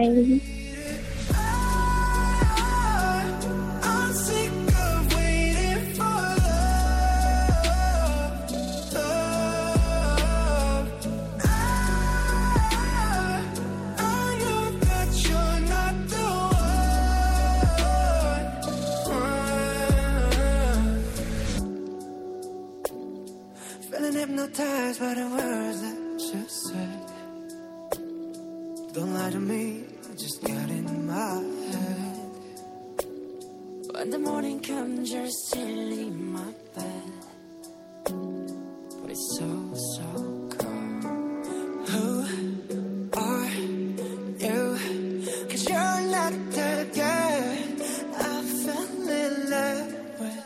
Hypnotized by the words that you said. Don't lie to me, I just got in my head. When the morning comes, you're still in my bed, but it's so, so cold. Who are you? 'Cause you're not the girl I fell in love with.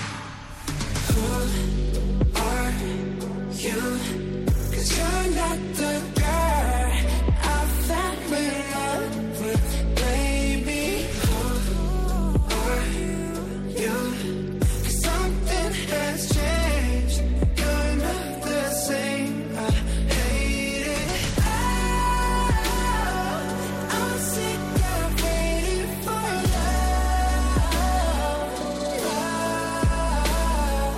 Who are you? 'Cause you're not the girl I fell in love with, baby. Who are you? 'Cause something has changed. You're not the same. I hate it. Oh, I'm sick of waiting for love. Love.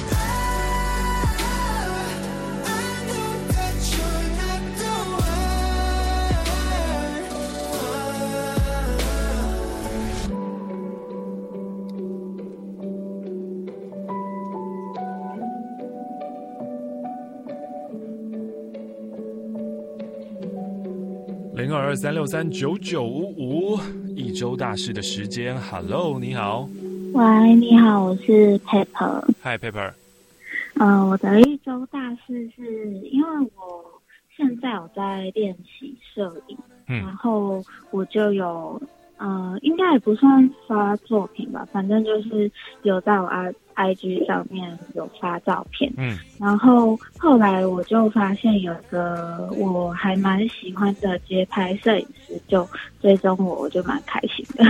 I know that you're not the one. 零二二三六三九九五五，一周大事的时间。Hello， 你好。 喂，你好，我是 Pepper。 Hi Pepper。 嗯、呃，我的一周大事是因为我现在有在练习摄影，嗯，然后我就有呃，应该也不算发作品吧，反正就是有在我 I I G 上面有发照片，嗯，然后后来我就发现有个我还蛮喜欢的街拍摄影师就追踪我，我就蛮开心的。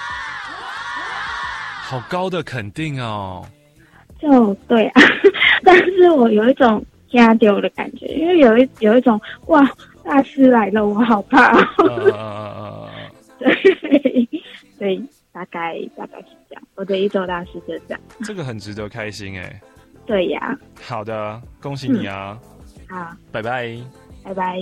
好高的肯定哦。 就对啊，但是我有一种加丢的感觉，因为有一有一种哇，大师来了，我好怕、哦。呃、对，所以大概大概是这样，我的一周大事就这样。 这个很值得开心哎。 对呀。 好的，恭喜你啊！ 嗯、好， 拜拜。 拜拜。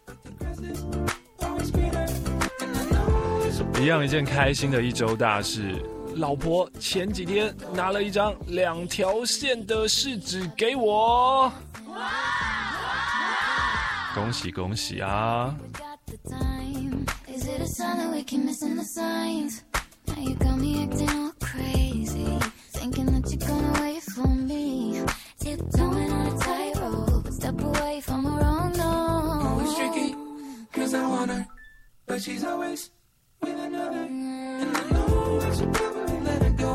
一样一件开心的一周大事。老婆前几天拿了一张两条线的试纸给我，恭喜恭喜啊！But she's always with another, and I know I should probably let her go.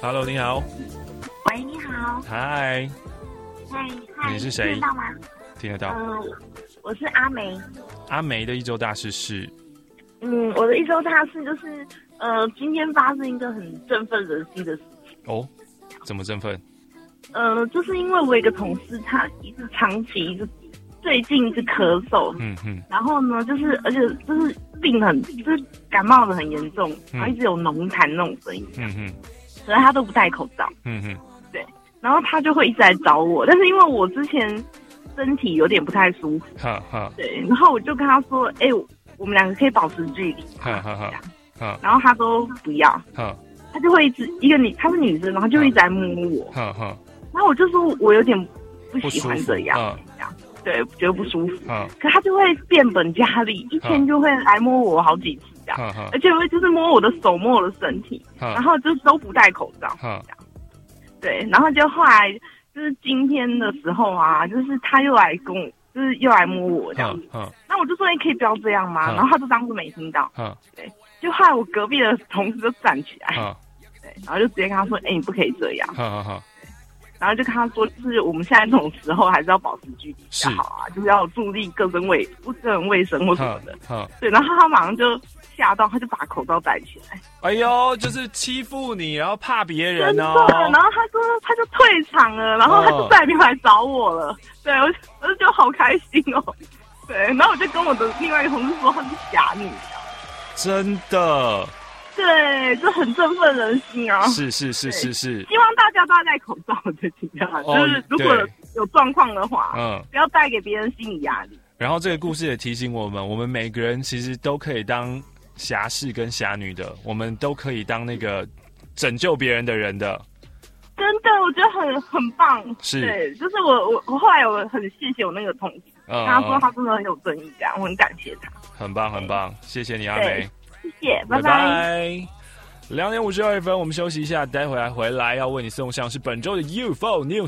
Hello， 你好。 喂，你好。 嗨。 嗨嗨。 你是谁？ 听得到吗？ 听得到。 嗯、呃，我是阿梅。 阿梅的一周大事是？ 嗯，我的一周大事就是，呃，今天发生一个很振奋人心的事情。 哦，怎么振奋？ 呃，就是因为我有一个同事，他一直长期一直最近一直咳嗽， 嗯嗯， 然后呢，就是而且就是病很，就是感冒的很严重， 嗯、 然后一直有浓痰那种声音， 嗯嗯， 所以他都不戴口罩， 嗯嗯， 对，然后他就会一直来找我，但是因为我之前身体有点不太舒服， 哈哈， 对，然后我就跟他说，哎、欸，我们两个可以保持距离， 哈哈哈，哈， 然后他都不要， 哈， 他就会一直一个女，她是女生，然后就会一直来摸我， 哈哈， 然后我就说我有点不喜欢这样，这样。对，觉得不舒服。嗯，可他就会变本加厉，一天就会来摸我好几次这样，而且会就是摸我的手，摸我的身体，然后就都不戴口罩这样。对，然后就后来就是今天的时候啊，就是他又来跟我，就是又来摸我这样子。嗯，那我就说你可以不要这样吗？然后他就当作没听到。嗯，对，就后来我隔壁的同事就站起来，对，然后就直接跟他说：“哎，你不可以这样。”好好好。然后就跟他说，就是我们现在这种时候还是要保持距离比较好啊，就是要注意个人卫个人卫生或什么的。对，然后他马上就吓到，他就把口罩戴起来。 哎呦，就是欺负你，然后怕别人哦。 然后他说他就退场了，然后他就再也没有来找我了。对，我我就觉得好开心哦。对，然后我就跟我的另外一个同事说他是侠女。 真的。 对，这很振奋人心啊！ 是是是是是， 希望大家都要戴口罩的，尽量、哦、就是如果有状况的话，嗯，不要带给别人心理压力。 然后这个故事也提醒我们，我们每个人其实都可以当侠士跟侠女的，我们都可以当那个拯救别人的人的。 真的，我觉得很很棒。 是， 对，就是我我我后来有很谢谢我那个同事，嗯、跟他说他真的很有正义感，我很感谢他。 很棒很棒，谢谢你阿梅。 谢谢，拜拜。两点五十二分，我们休息一下，待会儿回来要为你送上是本周的 U F O New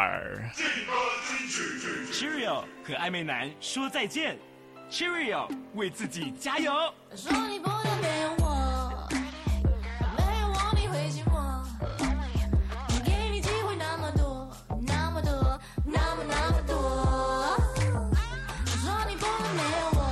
Star。Cheerio 和暧昧男说再见 ，Cheerio 为自己加油。说你不能没有我，没有我你会寂寞，给你机会那么多，那么多，那么那么多。说你不能没有我。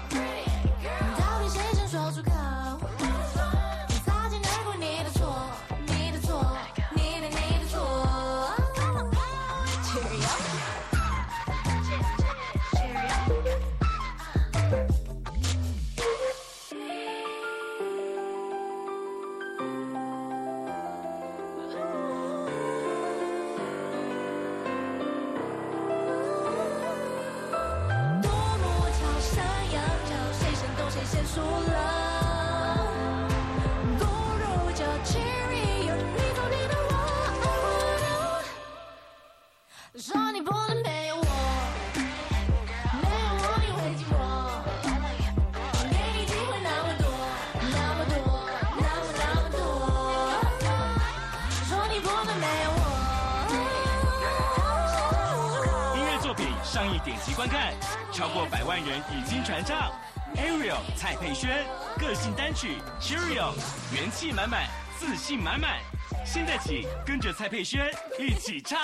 说你不能没有我，没有我你会寂寞，给你机会那么多，那么多，那么那么多。说你不能没有我。音乐作品上亿点击观看，超过百万人已经传唱。Ariel 蔡佩轩个性单曲 Cheerio 元气满满，自信满满。现在起跟着蔡佩轩一起唱。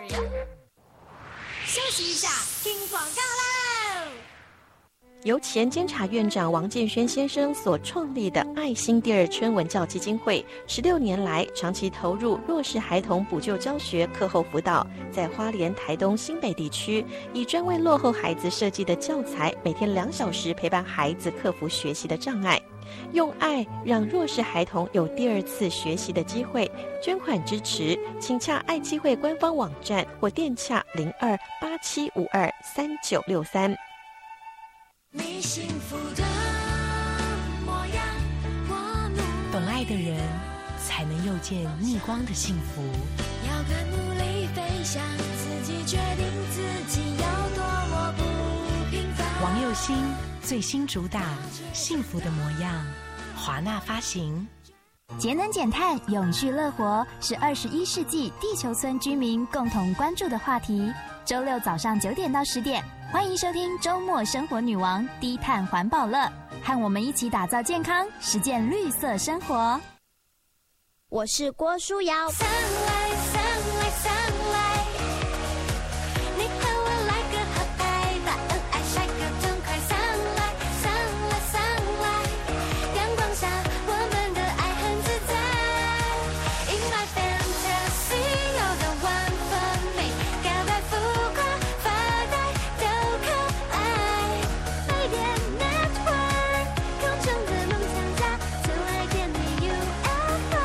休息一下，听广告喽。 由前监察院长王建轩先生所创立的爱心第二春文教基金会，十六年来长期投入弱势孩童补救教学、课后辅导，在花莲、台东、新北地区，以专为落后孩子设计的教材，每天两小时陪伴孩子克服学习的障碍。用爱让弱势孩童有第二次学习的机会，捐款支持，请洽爱基会官方网站或电洽零二八七五二三九六三。 你幸福的模样，我努懂爱的人才能又见逆光的幸福。 要更努力飞翔，自己决定自己要多么不平凡。 王佑新最新主打《幸福的模样》，华纳发行。 节能减碳、永续乐活是二十一世纪地球村居民共同关注的话题。周六早上九点到十点，欢迎收听周末生活女王低碳环保乐，和我们一起打造健康，实践绿色生活。 我是郭书瑶。 Sunlight, sunlight, sunlight， 你和我来个合拍，把恩爱晒个痛快。Sunlight, sunlight, sunlight， 阳光下我们的爱很自在。In my fantasy， 有个万分美，告白浮夸发呆都可爱。飞碟 Network， 空中的梦想家，最爱点你 U F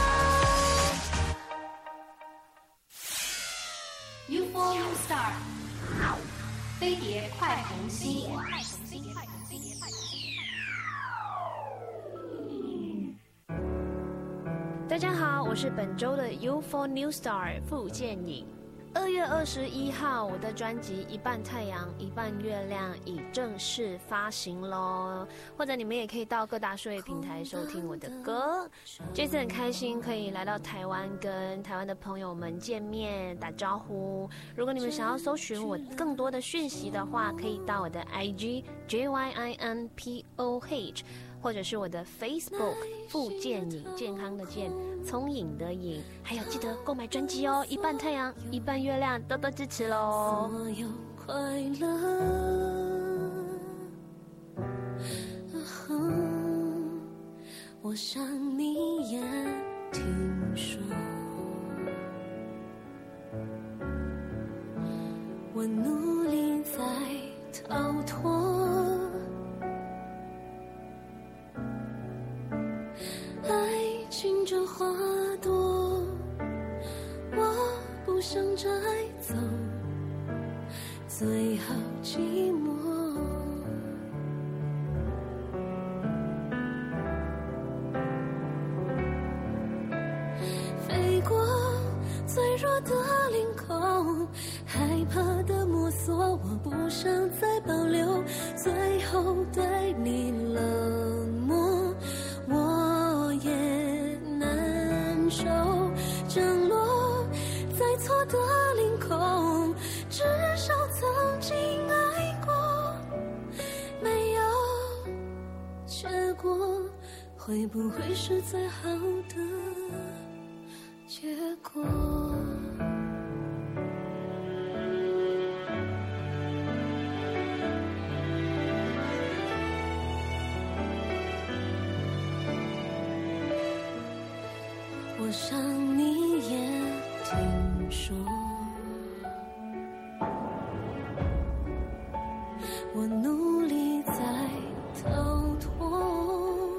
O。U F O New Star， 飞碟快红星。 大家好，我是本周的 U F O New Star 傅建颖。二月二十一号，我的专辑《一半太阳一半月亮》已正式发行咯，或者你们也可以到各大数位平台收听我的歌。这次很开心可以来到台湾，跟台湾的朋友们见面打招呼。如果你们想要搜寻我更多的讯息的话，可以到我的 I G J Y I N P O H， 或者是我的 Facebook 傅建颖，健康的健，聪颖的颖，还有记得购买专辑哦，一半太阳一半月亮，多多支持咯。 所有快乐、啊、我想你也听说，我努力在逃脱，爱情这花朵，我不想摘走，最好寂寞。飞过脆弱的领口，害怕的摸索，我不想再保留，最后对你冷漠，我也难受。降落在错的领空，至少曾经爱过，没有结果，会不会是最好的结果？我想你也听说，我努力在逃脱。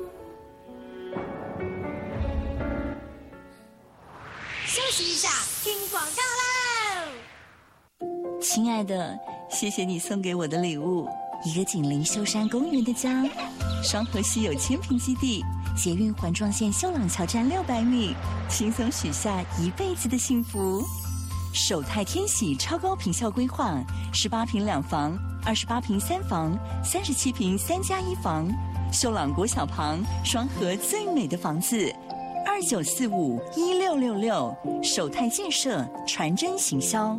休息一下，听广告喽！亲爱的，谢谢你送给我的礼物，一个紧邻秀山公园的家，双河溪有千坪基地，捷运环状线秀朗桥站六百米，轻松许下一辈子的幸福。首泰天喜超高坪效规划，十八坪两房，二十八坪三房，三十七坪三加一房，秀朗国小旁，双河最美的房子。二九四五一六六六，首泰建设传真行销。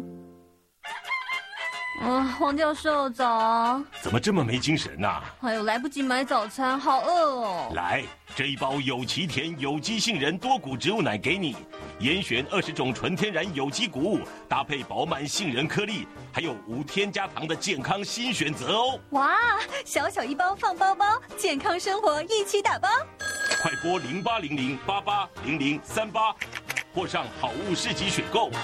啊，黄教授早。 怎么这么没精神呐、啊？ 哎呦，来不及买早餐，好饿哦。 来，这一包有奇田有机杏仁多谷植物奶给你，严选二十种纯天然有机谷物，搭配饱满杏仁颗粒，还有无添加糖的健康新选择哦。 哇，小小一包放包包，健康生活一起打包。 快拨零八零零八八零零三八，或上好物市集选购。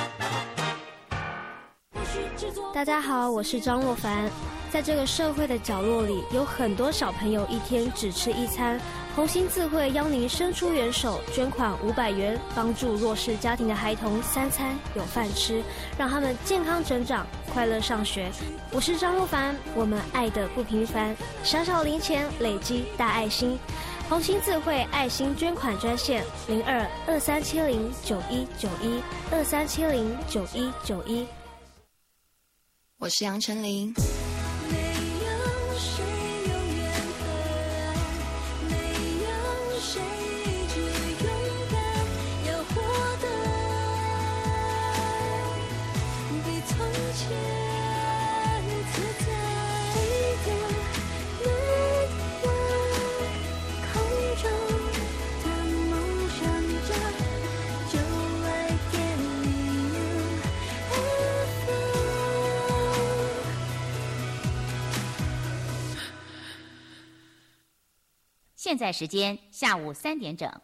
大家好，我是张若凡。在这个社会的角落里，有很多小朋友一天只吃一餐。红星自会邀您伸出援手，捐款五百元，帮助弱势家庭的孩童三餐有饭吃，让他们健康成长，快乐上学。我是张若凡，我们爱的不平凡，小小零钱累积大爱心。红星自会爱心捐款专线零二二三七零九一九一二三七零九一九一。 我是杨丞琳。 空中的梦想家。 现在时间下午三点整。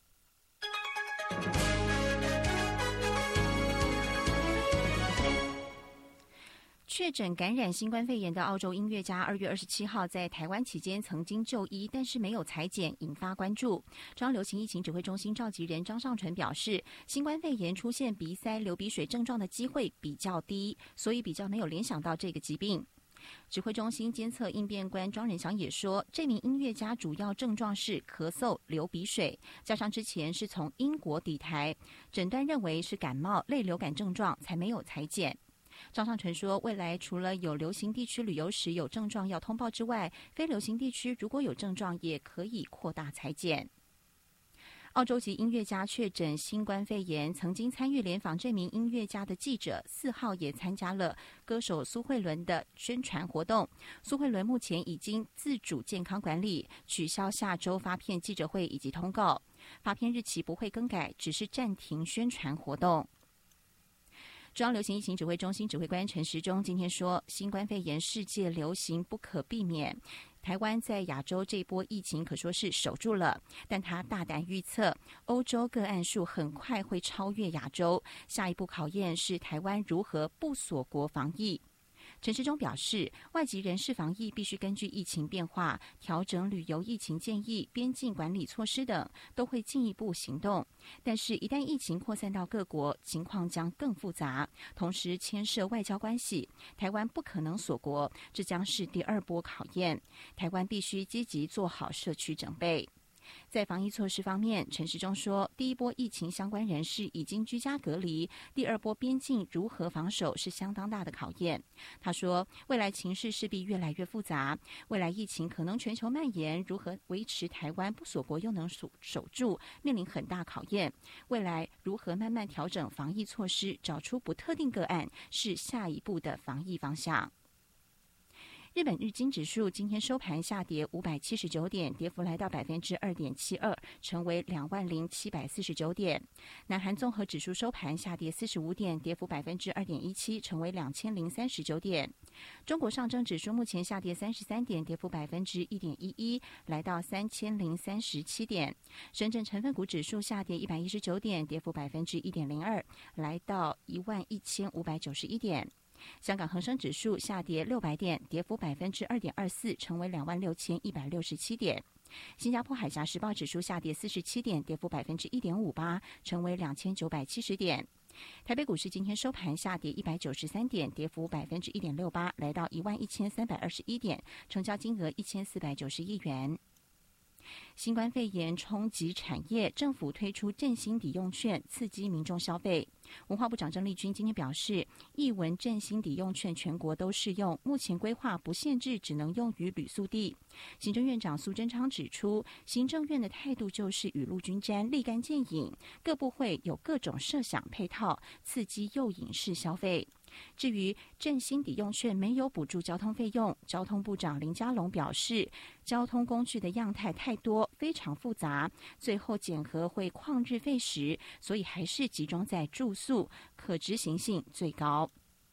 确诊感染新冠肺炎的澳洲音乐家二月二十七号在台湾期间曾经就医，但是没有采检，引发关注。中央流行疫情指挥中心召集人张尚淳表示，新冠肺炎出现鼻塞、流鼻水症状的机会比较低，所以比较没有联想到这个疾病。指挥中心监测应变官庄仁祥也说，这名音乐家主要症状是咳嗽、流鼻水，加上之前是从英国抵台，诊断认为是感冒、类流感症状，才没有采检。张尚淳说，未来除了有流行地区旅游时有症状要通报之外，非流行地区如果有症状也可以扩大采检。澳洲籍音乐家确诊新冠肺炎，曾经参与联访这名音乐家的记者四号也参加了歌手苏慧伦的宣传活动。苏慧伦目前已经自主健康管理，取消下周发片记者会以及通告，发片日期不会更改，只是暂停宣传活动。中央流行疫情指挥中心指挥官陈时中今天说，新冠肺炎世界流行不可避免，台湾在亚洲这波疫情可说是守住了，但他大胆预测，欧洲个案数很快会超越亚洲，下一步考验是台湾如何不锁国防疫。陈时中表示，外籍人士防疫必须根据疫情变化调整旅游疫情建议、边境管理措施等，都会进一步行动。但是，一旦疫情扩散到各国，情况将更复杂，同时牵涉外交关系，台湾不可能锁国，这将是第二波考验。台湾必须积极做好社区准备。在防疫措施方面，陈时中说，第一波疫情相关人士已经居家隔离，第二波边境如何防守是相当大的考验。他说，未来情势势必越来越复杂，未来疫情可能全球蔓延，如何维持台湾不锁国又能守守住，面临很大考验。未来如何慢慢调整防疫措施，找出不特定个案，是下一步的防疫方向。日本日经指数今天收盘下跌五百七十九点，跌幅来到百分之二点七二，成为两万零七百四十九点。南韩综合指数收盘下跌四十五点，跌幅百分之二点一七，成为两千零三十九点。中国上证指数目前下跌三十三点，跌幅百分之一点一一，来到三千零三十七点。深圳成分股指数下跌一百一十九点，跌幅百分之一点零二，来到一万一千五百九十一点。香港恒生指数下跌六百点，跌幅百分之二点二四，成为两万六千一百六十七点。新加坡海峡时报指数下跌四十七点，跌幅百分之一点五八，成为两千九百七十点。台北股市今天收盘下跌一百九十三点，跌幅百分之一点六八，来到一万一千三百二十一点，成交金额一千四百九十亿元。新冠肺炎冲击产业，政府推出振兴抵用券，刺激民众消费。文化部长郑丽君今天表示，艺文振兴抵用券全国都适用，目前规划不限制，只能用于旅宿地。行政院长苏贞昌指出，行政院的态度就是雨露均沾，立竿见影，各部会有各种设想配套，刺激诱引式消费。至于振兴抵用券没有补助交通费用，交通部长林佳龙表示，交通工具的样态太多，非常复杂，最后检核会旷日费时，所以还是集中在住宿，可执行性最高。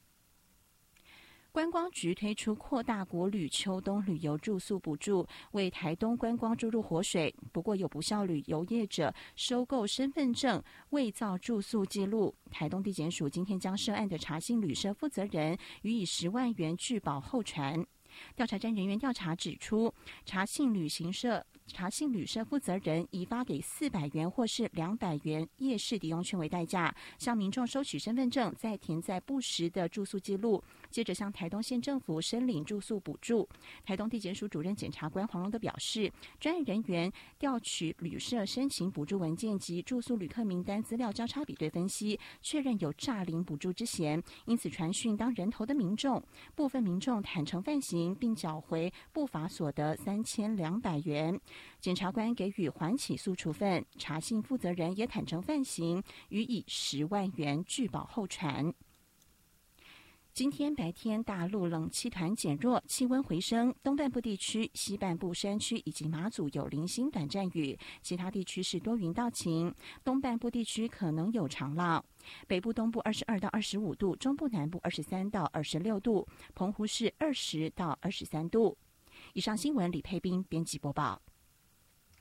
观光局推出扩大国旅秋冬旅游住宿补助，为台东观光注入活水。不过有不肖旅游业者收购身份证伪造住宿记录，台东地检署今天将涉案的茶信旅社负责人予以十万元拒保候传。调查站人员调查指出，茶信旅行社茶信旅社负责人以发给四百元或是两百元夜市抵用券为代价，向民众收取身份证，再填在不实的住宿记录，接着向台东县政府申领住宿补助。台东地检署主任检察官黄荣德表示，专业人员调取旅社申请补助文件及住宿旅客名单资料交叉比对分析，确认有诈领补助之嫌，因此传讯当人头的民众，部分民众坦诚犯行，并缴回不法所得三千两百元。检察官给予缓起诉处分，茶信负责人也坦诚犯行，予以十万元拒保候传。今天白天大陆冷气团减弱，气温回升，东半部地区、西半部山区以及马祖有零星短暂雨，其他地区是多云到晴，东半部地区可能有长浪。北部、东部二十二到二十五度，中部、南部二十三到二十六度，澎湖市二十到二十三度。以上新闻李佩斌编辑播报。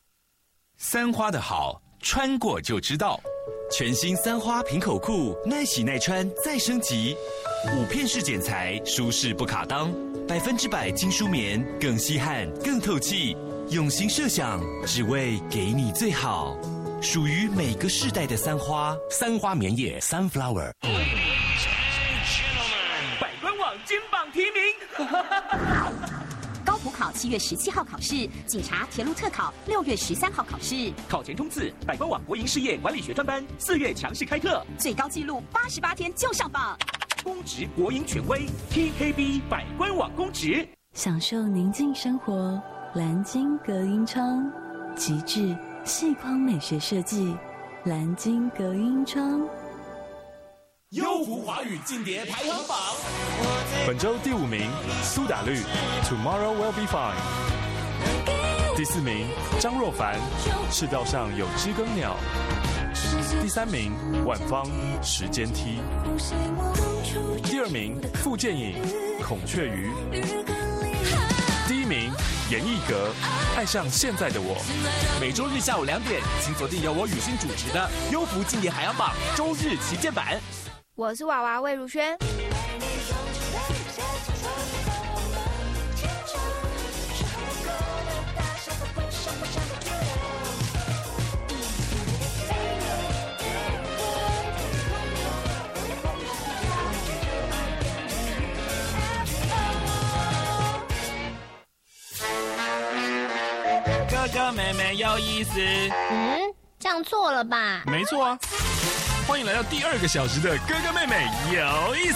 三花的好，穿过就知道。全新三花平口裤，耐洗耐穿再升级，五片式剪裁，舒适不卡裆，百分之百精梳棉，更吸汗更透气。用心设想，只为给你最好，属于每个世代的三花。 三花棉业 Sunflower。 百官网金榜题名。 高普考七月十七号考试，警察铁路特考六月十三号考试。 考前冲刺，百官网国营事业管理学专班四月强势开课， 最高纪录八十八天就上榜。 公职国营权威 T K B 百官网公职， 享受宁静生活。蓝鲸隔音窗，极致细框美学设计，蓝鲸隔音窗。 优福华语劲碟排行榜， 本周第五名苏打绿 Tomorrow Will Be Fine， 第四名张若凡赤道上有知更鸟，第三名万芳时间梯，第二名傅建颖孔雀鱼，第一名严艺格爱上现在的我。 每周日下午两点，请锁定由我雨欣主持的优福劲碟排行榜周日旗舰版。 我是娃娃魏如萱。 哥哥妹妹有意思。 嗯，这样错了吧？ 没错啊。欢迎来到第二个小时的哥哥妹妹有意思。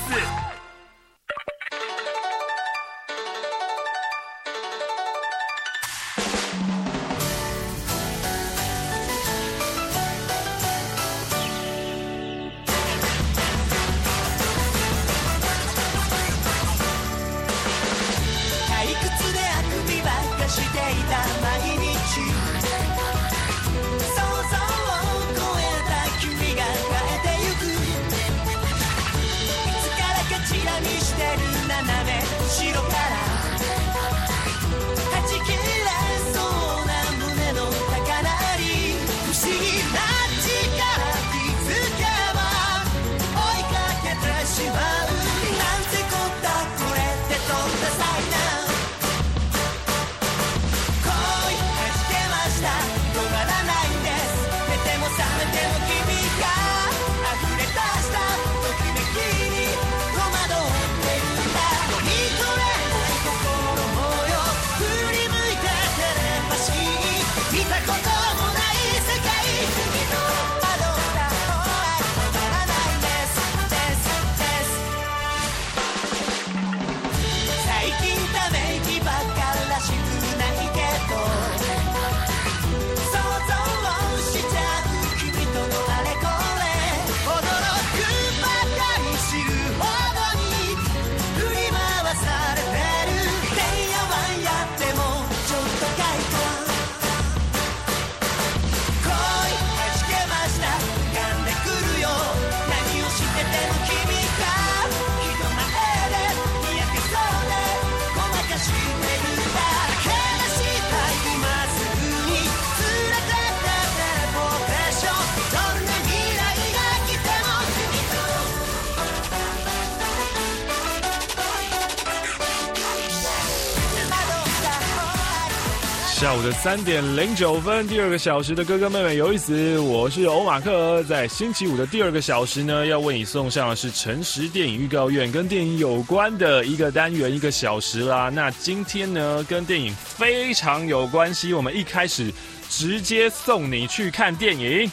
下午的三点零九分，第二个小时的哥哥妹妹有意思，我是欧马克。在星期五的第二个小时呢，要为你送上的是诚实电影预告院，跟电影有关的一个单元一个小时啦。那今天呢，跟电影非常有关系，我们一开始直接送你去看电影。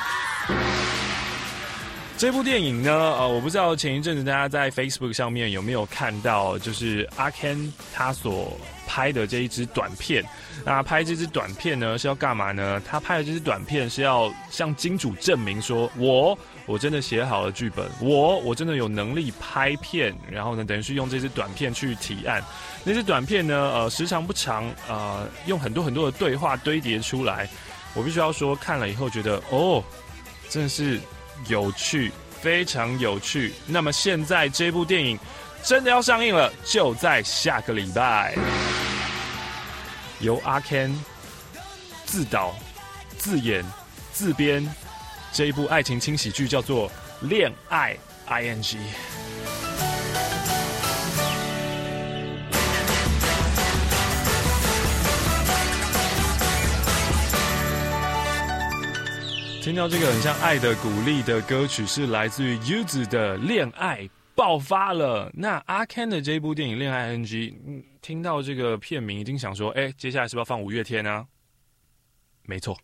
这部电影呢，呃，我不知道前一阵子大家在 Facebook 上面有没有看到，就是阿 Ken 他所拍的这一支短片。那拍这支短片呢是要干嘛呢？他拍的这支短片是要向金主证明说，我我真的写好了剧本，我我真的有能力拍片，然后呢，等于是用这支短片去提案。那支短片呢，呃，时长不长，呃，用很多很多的对话堆叠出来。我必须要说，看了以后觉得，哦，真的是有趣，非常有趣。那么现在这部电影真的要上映了，就在下个礼拜。由阿 Ken 自导、 自演自编这一部爱情轻喜剧，叫做《恋爱 I N G》。听到这个很像爱的鼓励的歌曲，是来自于 U Z 的《恋爱爆发了》。那阿 Ken 的这部电影《恋爱 I N G》，嗯，听到这个片名，一定想说，哎，接下来是不是要放五月天呢？没错。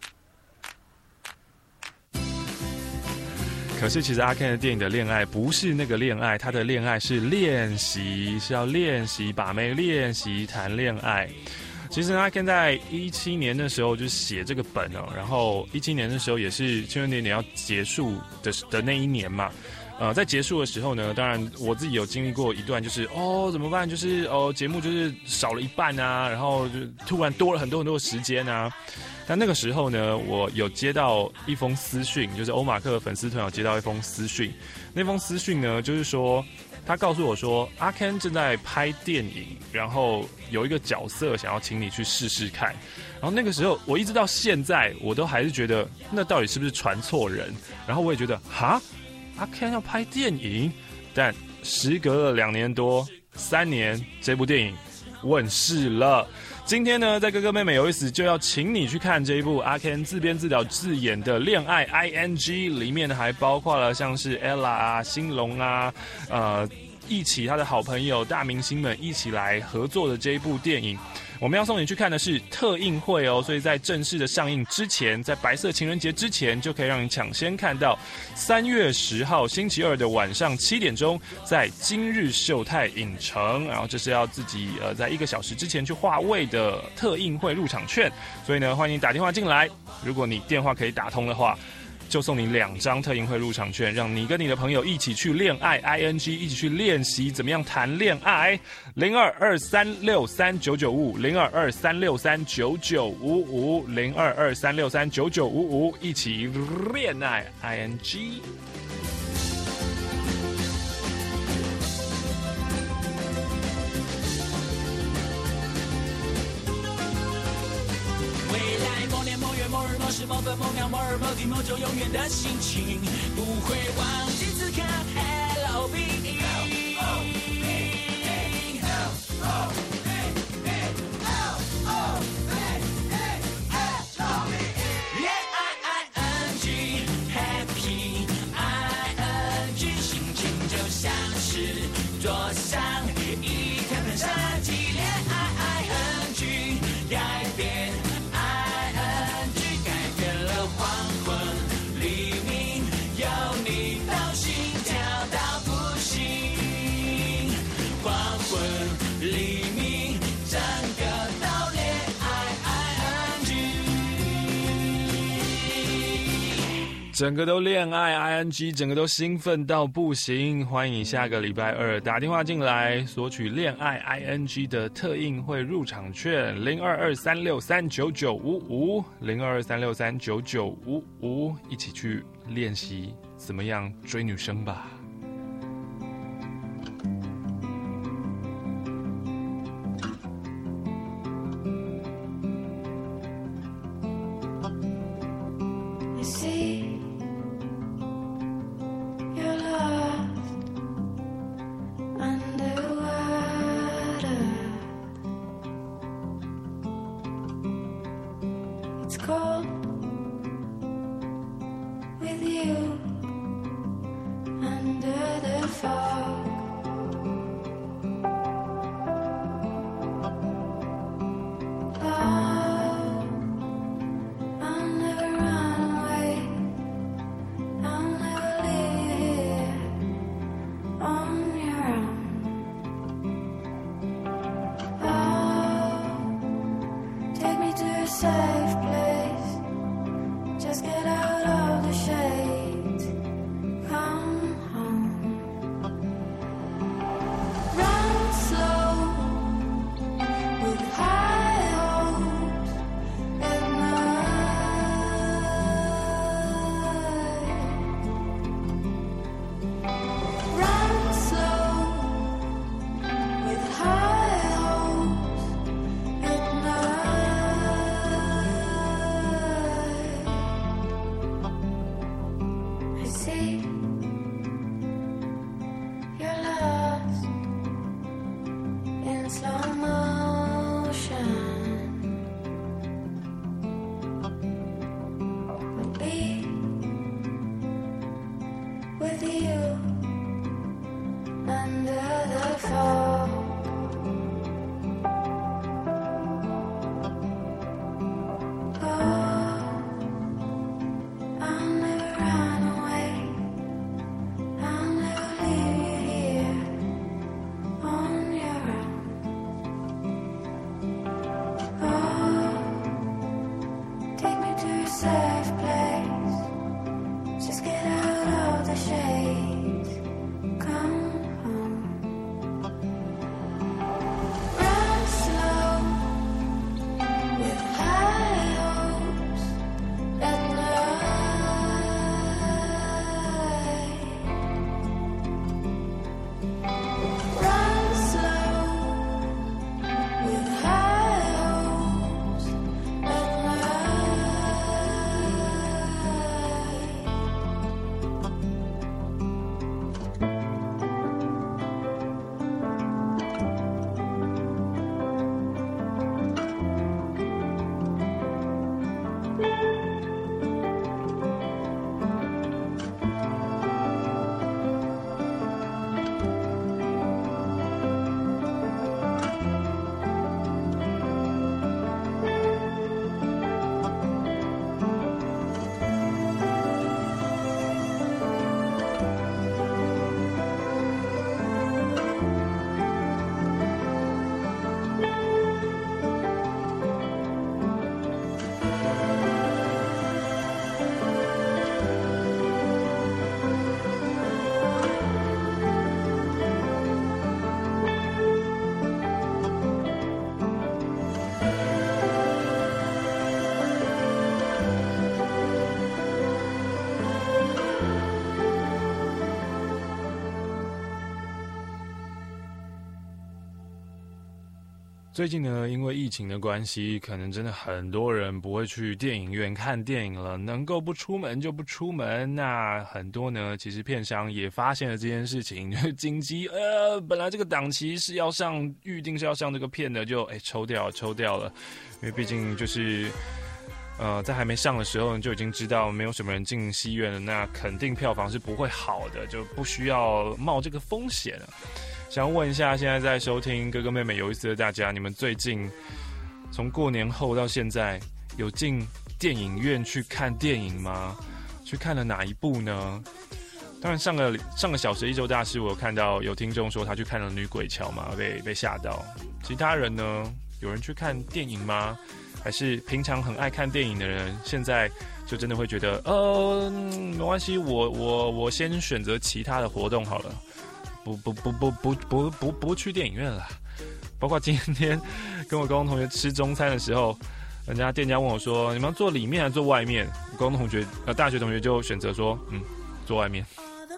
可是其实阿 Ken 的电影的恋爱不是那个恋爱，他的恋爱是练习，是要练习把妹，练习谈恋爱。其实阿 Ken 在一七年的时候就写这个本哦，然后一七年的时候也是青春点点要结束的的那一年嘛。呃，在结束的时候呢，当然我自己有经历过一段，就是哦怎么办？就是哦节目就是少了一半啊，然后就突然多了很多很多的时间啊。但那个时候呢，我有接到一封私讯，就是欧马克粉丝团有接到一封私讯，那封私讯呢就是说。他告诉我说，阿 Ken 正在拍电影，然后有一个角色想要请你去试试看。然后那个时候，我一直到现在，我都还是觉得那到底是不是传错人？然后我也觉得，哈，阿 Ken 要拍电影，但时隔了两年多、三年，这部电影问世了。今天呢，在哥哥妹妹有意思就要请你去看这一部阿 Ken 自编自导自演的《恋爱 I N G》，里面呢还包括了像是 Ella 啊、兴隆啊，呃，一起他的好朋友大明星们一起来合作的这一部电影。我们要送你去看的是特映会哦，所以在正式的上映之前，在白色情人节之前，就可以让你抢先看到。三月十号星期二的晚上七点钟，在今日秀泰影城，然后这是要自己呃在一个小时之前去划位的特映会入场券，所以呢，欢迎你打电话进来。如果你电话可以打通的话，就送你两张特映会入场券，让你跟你的朋友一起去恋爱 I N G， 一起去练习怎么样谈恋爱。零二二三六三九九五五，零二二三六三九九五五，零二二三六三九九五五，一起恋爱 I N G。 某时某分某秒某日某地某种永远的心情，不会忘记此刻 L O V E。恋爱 I N G Happy I N G， 心情就像是坐上一台喷砂机，恋爱 I N G 改变。 整个都恋爱 I N G， 整个都兴奋到不行。欢迎下个礼拜二打电话进来索取恋爱 I N G 的特映会入场券，零二二三六三九九五五，零二二三六三九九五五，一起去练习怎么样追女生吧。 with you under the fall. Oh, I'll never run away. I'll never leave you here on your own. Oh, take me to a safe place. Just get out of the shades. Come home. Run slow with high hopes at night. Run slow with high hopes at 最近呢，因为疫情的关系，可能真的很多人不会去电影院看电影了，能够不出门就不出门。那很多呢，其实片商也发现了这件事情，紧急呃，本来这个档期是要上，预定是要上这个片的，就哎抽掉抽掉了，因为毕竟就是呃，在还没上的时候就已经知道没有什么人进戏院了，那肯定票房是不会好的，就不需要冒这个风险了。想问一下，现在在收听哥哥妹妹有意思的大家，你们最近从过年后到现在有进电影院去看电影吗？去看了哪一部呢？当然上个上个小时一周大事，我有看到有听众说他去看了女鬼桥嘛，被被吓到。其他人呢？有人去看电影吗？还是平常很爱看电影的人，现在就真的会觉得呃没关系，我我我先选择其他的活动好了。不不不不不不不不去电影院了，包括今天跟我高中同学吃中餐的时候，人家店家问我说：“你们要坐里面还是坐外面？”我高中同学呃大学同学就选择说：“嗯，坐外面。”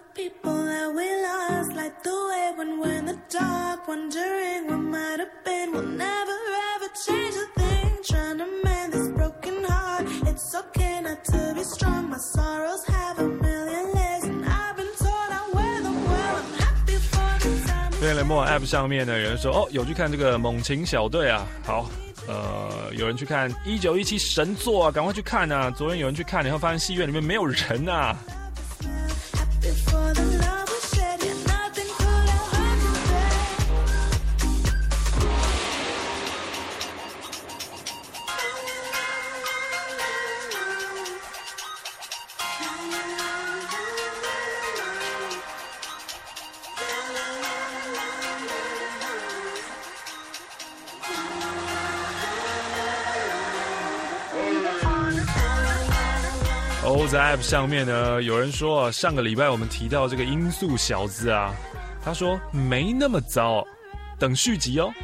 联盟 App 上面呢，有人说哦，有去看这个猛禽小队啊，好，呃，有人去看一九一七神作啊，赶快去看啊！昨天有人去看，然后发现戏院里面没有人啊。哦，在 App 上面呢，有人说上个礼拜我们提到这个音速小子啊，他说没那么糟，等续集哦。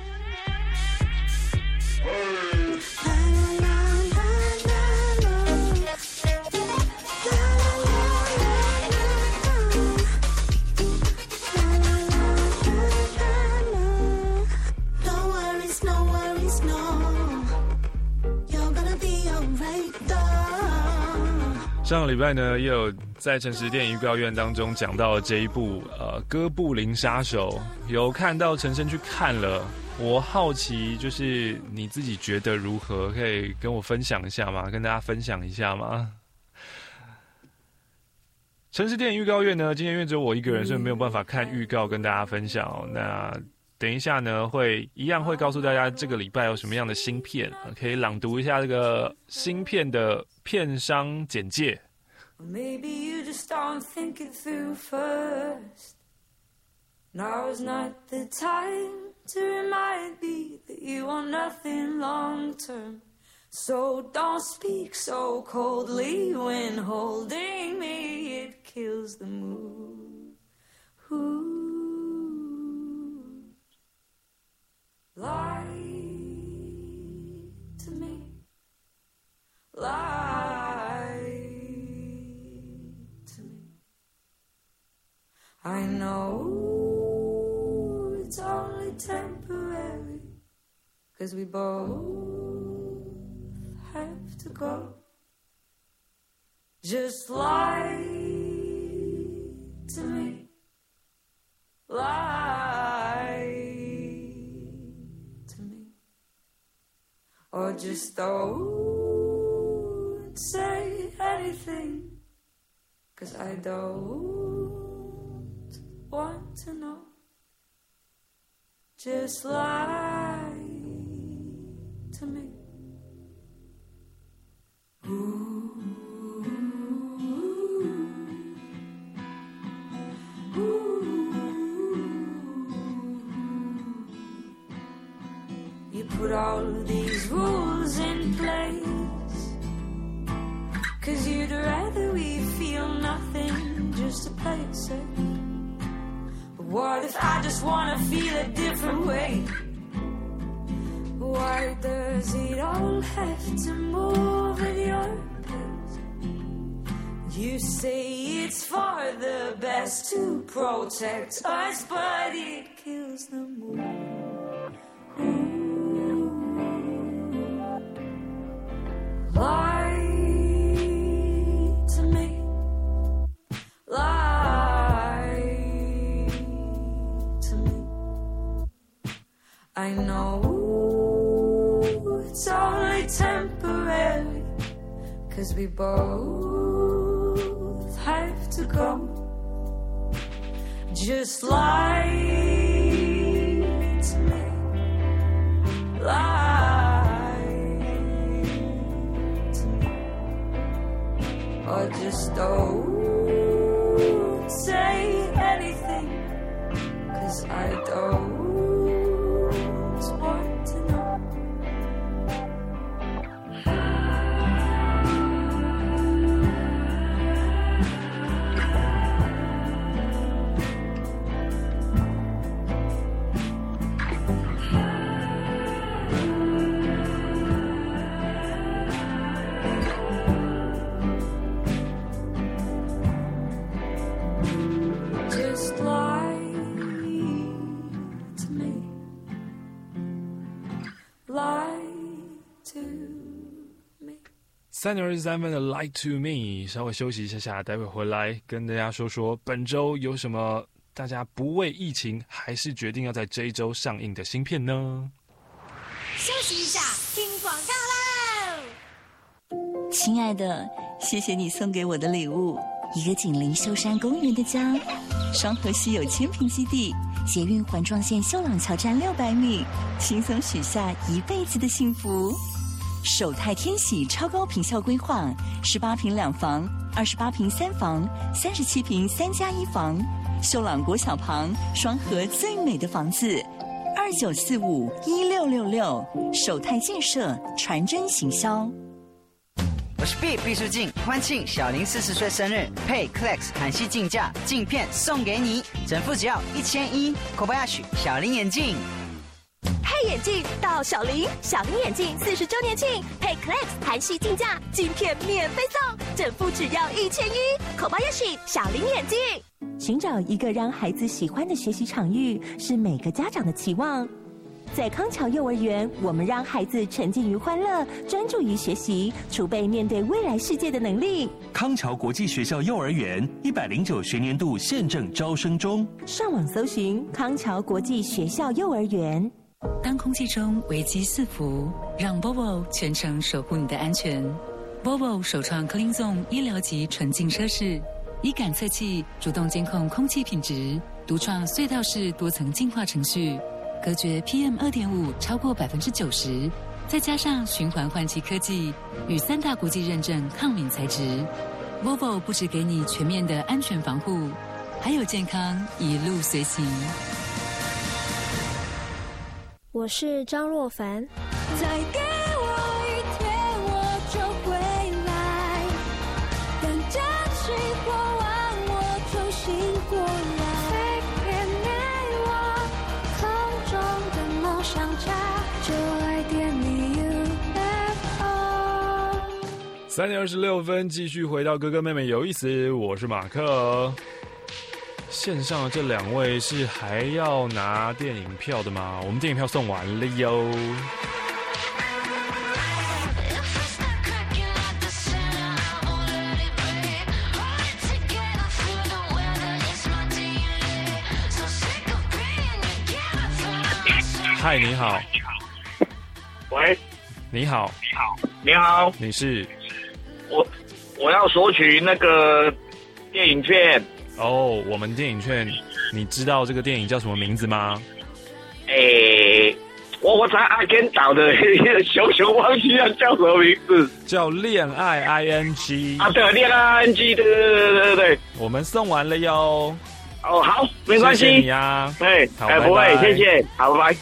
上个礼拜呢，也有在诚实电影预告院当中讲到这一部呃《哥布林杀手》，有看到陈升去看了。我好奇，就是你自己觉得如何？可以跟我分享一下吗？跟大家分享一下吗？ 城市电影预告院呢，今天因为只有我一个人，所以没有办法看预告跟大家分享哦。那等一下呢，会一样会告诉大家这个礼拜有什么样的新片，可以朗读一下这个新片的片商简介。 Maybe you just don't think it through first. Now is not the time to remind me that you want nothing long term. So don't speak so coldly when holding me. It kills the mood. Ooh. Lie to me. Lie.I know it's only temporary, 'cause we both have to go. Just lie to me, lie to me, or just don't say anything, 'cause I don't.Want to know? Just lie to me. Ooh, ooh, you put all these rules in place, 'cause you'd rather we feel nothing just to play it safe.What if I just wanna feel a different way? Why does it all have to move at your pace? You say it's for the best to protect us, but it kills the mood. Ooh. Lie to me. Lie.I know it's only temporary, 'cause we both have to go. Just lie to me, lie to me, or just don't say anything, 'cause I don't.Want to know? Just lie to me.Lie to me。 三点二十三分的 Lie to Me， 稍微休息一下下，待会回来跟大家说说本周有什么大家不为疫情还是决定要在这一周上映的新片呢？ 休息一下，听广告喽！ 亲爱的，谢谢你送给我的礼物，一个紧邻秀山公园的家，双河溪有千坪基地。捷运环状线秀朗桥站六百米，轻松许下一辈子的幸福。首泰天喜超高坪效规划，十八坪两房，二十八坪三房，三十七坪三加一房。秀朗国小旁，双河最美的房子。二九四五一六六六，首泰建设传真行销。 我是 B 毕书尽，欢庆小林四十岁生日，配 Clex 韩系镜架镜片送给你，整副只要一千一。Kobayashi 小林眼镜， 配眼镜到小林，小林眼镜四十周年庆，配 Clex 韩系镜架镜片免费送，整副只要一千一。Kobayashi 小林眼镜。 寻找一个让孩子喜欢的学习场域，是每个家长的期望。在康桥幼儿园，我们让孩子沉浸于欢乐，专注于学习，储备面对未来世界的能力。 康桥国际学校幼儿园一百零九学年度现正招生中， 上网搜寻康桥国际学校幼儿园。 当空气中危机四伏，让 Volvo 全程守护你的安全。Volvo 首创 Clean Zone 医疗级纯净奢侈， 以感测器主动监控空气品质，独创隧道式多层净化程序，隔绝 P M 二点五 超过百分之九十，再加上循环换气科技与三大国际认证抗敏材质 ，Volvo 不只给你全面的安全防护，还有健康一路随行。 我是张若凡。 再给我一天，我就回来，等假期过完，我重新过来。Say goodnight， 我空中的梦想家，就爱点你 U F O。 三点二十六分，继续回到哥哥妹妹有意思，我是马克。线上的这两位是还要拿电影票的吗？我们电影票送完了哟。嗨，你好。 喂。 你好。 你好。你好。 你是？ 我我要索取那个电影券。 哦，我们电影券，你知道这个电影叫什么名字吗？ 诶，我我在阿根岛的，熊熊忘记了叫什么名字， 叫恋爱 I N G 啊，对，恋爱 I N G， 对对对对对， 我们送完了哟。 哦，好，没关系， 谢谢你啊， 对， 好， 哎，不会，谢谢，好，拜拜。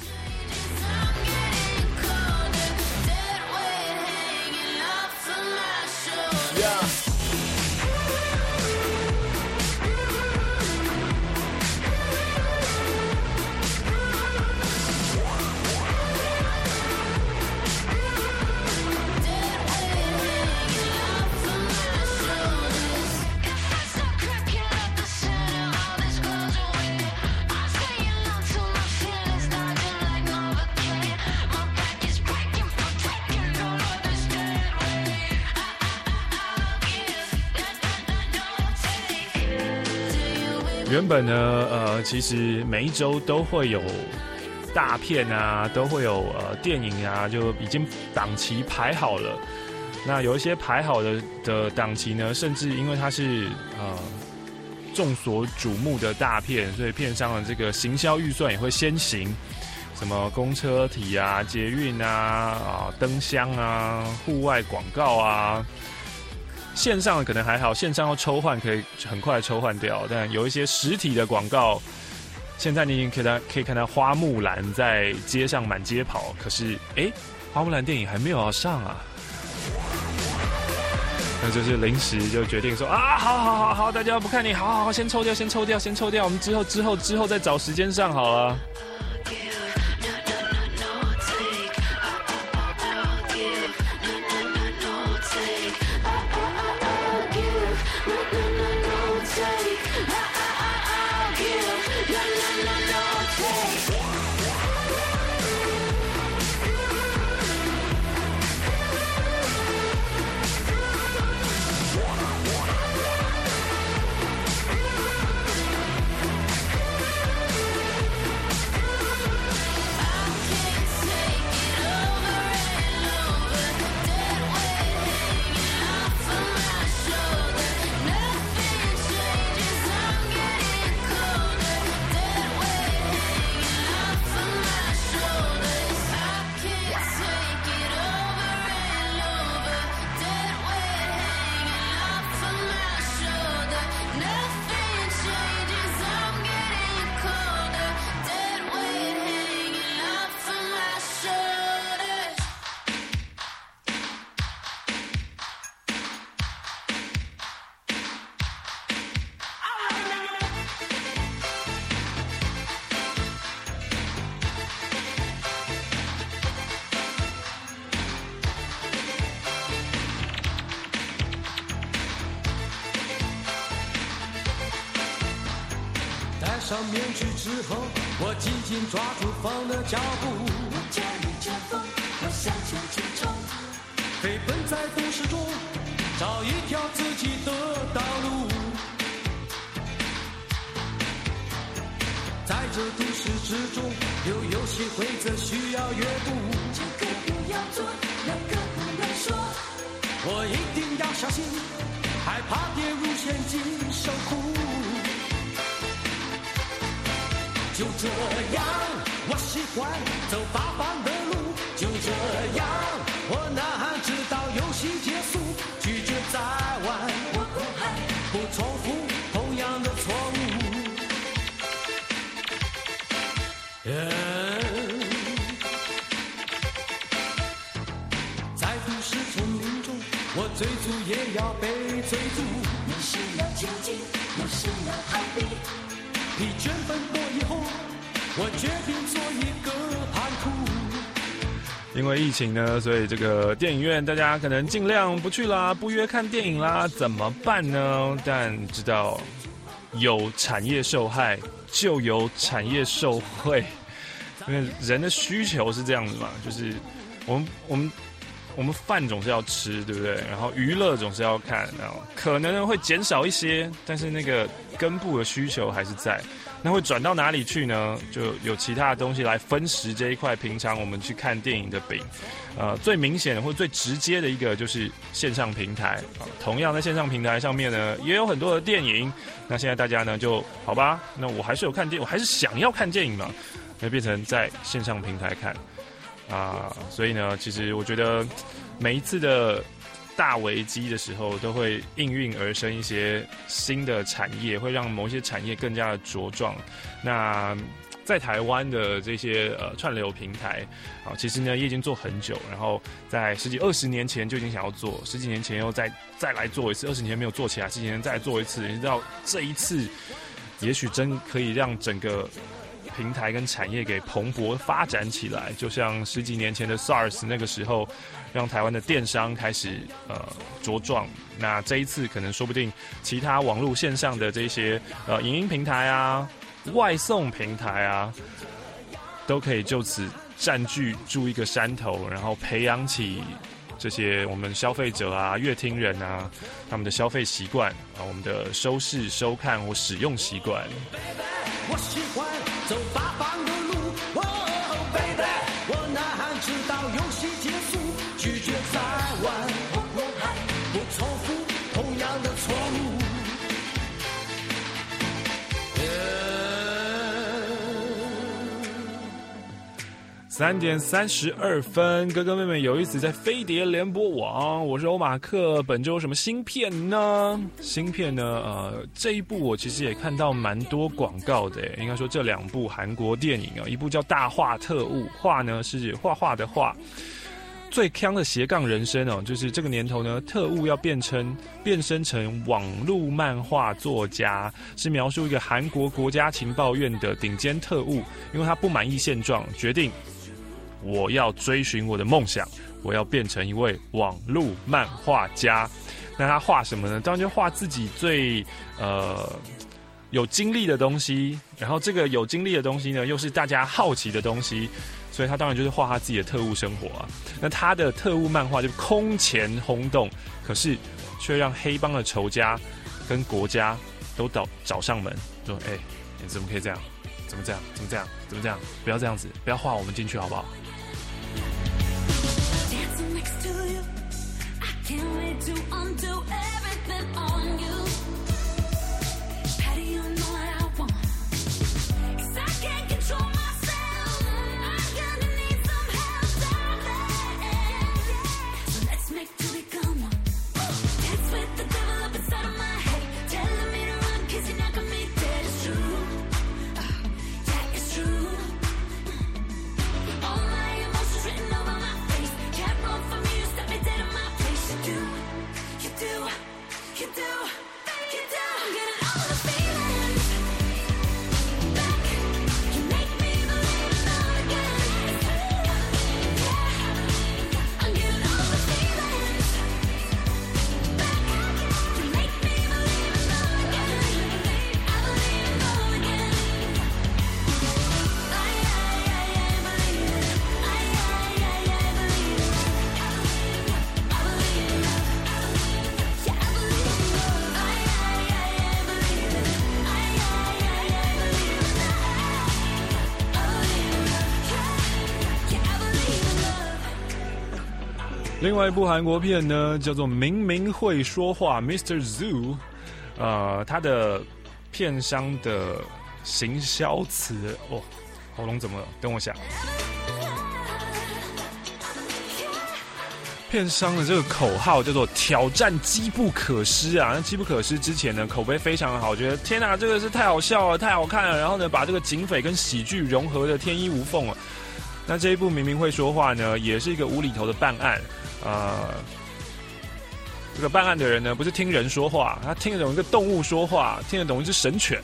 原本呢，呃，其实每一周都会有大片啊，都会有呃电影啊，就已经档期排好了。那有一些排好的的档期呢，甚至因为它是呃众所瞩目的大片，所以片商的这个行销预算也会先行。什么公车体啊、捷运啊、啊灯箱啊、户外广告啊。线上的可能还好，线上要抽换可以很快抽换掉，但有一些实体的广告，现在你已经可以看可以看到花木兰在街上满街跑，可是哎，花木兰电影还没有要上啊，那就是临时就决定说啊，好好好好，大家不看你，好好好，先抽掉，先抽掉，先抽掉，我们之后之后之后再找时间上好了。 上面具之后，我紧紧抓住风的脚步， 我驾驭着风，我向前去冲， 飞奔在都市中，找一条自己的道路。在这都市之中，有游戏规则需要阅读， 这个不要做，那个不能说， 我一定要小心，害怕跌入前进受苦。就这样，我喜欢走八方的路。就这样，我呐喊直到游戏结束，拒绝再玩，我不害，不重复同样的错误。嗯，在都市丛林中，我追逐也要被追逐。你是要前进，我是要逃避。疲倦奔波以后，我决定做一个叛徒。 因为疫情呢，所以这个电影院大家可能尽量不去啦，不约看电影啦，怎么办呢？但知道有产业受害，就有产业受惠，因为人的需求是这样子嘛，就是我们我们我们饭总是要吃，对不对？然后娱乐总是要看，然后可能会减少一些，但是那个根部的需求还是在。那会转到哪里去呢？就有其他的东西来分食这一块平常我们去看电影的饼。呃，最明显的或最直接的一个就是线上平台。啊，同样在线上平台上面呢，也有很多的电影。那现在大家呢就好吧，那我还是有看电影，我还是想要看电影嘛，那变成在线上平台看啊。所以呢，其实我觉得每一次的大危机的时候，都会应运而生一些新的产业，会让某些产业更加的茁壮。那在台湾的这些呃串流平台啊，其实呢也已经做很久，然后在十几二十年前就已经想要做，十几年前又再再来做一次，二十年没有做起来，十几年再来做一次，你知道这一次也许真可以让整个平台跟产业给蓬勃发展起来，就像十几年前的 SARS 那个时候，让台湾的电商开始呃茁壮。那这一次可能说不定其他网络线上的这些呃影音平台啊、外送平台啊，都可以就此占据住一个山头，然后培养起这些我们消费者啊、乐听人啊，他们的消费习惯啊，我们的收视、收看或使用习惯。 我喜欢走八方的路，哦 baby， 我呐喊直到游戏结束，拒绝再玩，不重复同样的错误。 三点三十二分，哥哥妹妹有意思在飞碟联播网，我是欧马克。本周有什么新片呢？新片呢？呃，这一部我其实也看到蛮多广告的，应该说这两部韩国电影啊，一部叫《大话特务》，画呢是画画的画。最鏘的斜杠人生哦，就是这个年头呢，特务要变成变身成网络漫画作家，是描述一个韩国国家情报院的顶尖特务，因为他不满意现状，决定我要追寻我的梦想，我要变成一位网络漫画家。那他画什么呢？当然就画自己最呃有经历的东西，然后这个有经历的东西呢，又是大家好奇的东西。所以他当然就是画他自己的特务生活啊。那他的特务漫画就空前轰动，可是却让黑帮的仇家跟国家都找找上门，说：“哎、欸，你怎么可以这样？怎么这样？怎么这样？怎么这样？不要这样子，不要画我们进去好不好？”另外一部韩国片呢，叫做《明明会说话》 Mister Zoo。 呃，它的片商的行销词，哦，喉咙怎么了？等我想。片商的这个口号叫做"挑战机不可失"啊，那机不可失之前呢，口碑非常好，觉得天哪，这个是太好笑了，太好看了，然后呢，把这个警匪跟喜剧融合的天衣无缝了。那这一部明明会说话呢，也是一个无厘头的办案，呃，这个办案的人呢，不是听人说话，他听得懂一个动物说话，听得懂一只神犬。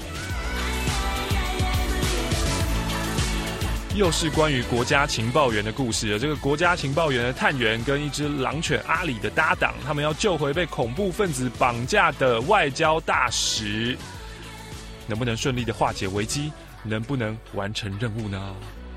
又是关于国家情报员的故事了。这个国家情报员的探员跟一只狼犬阿里的搭档，他们要救回被恐怖分子绑架的外交大使，能不能顺利的化解危机？能不能完成任务呢？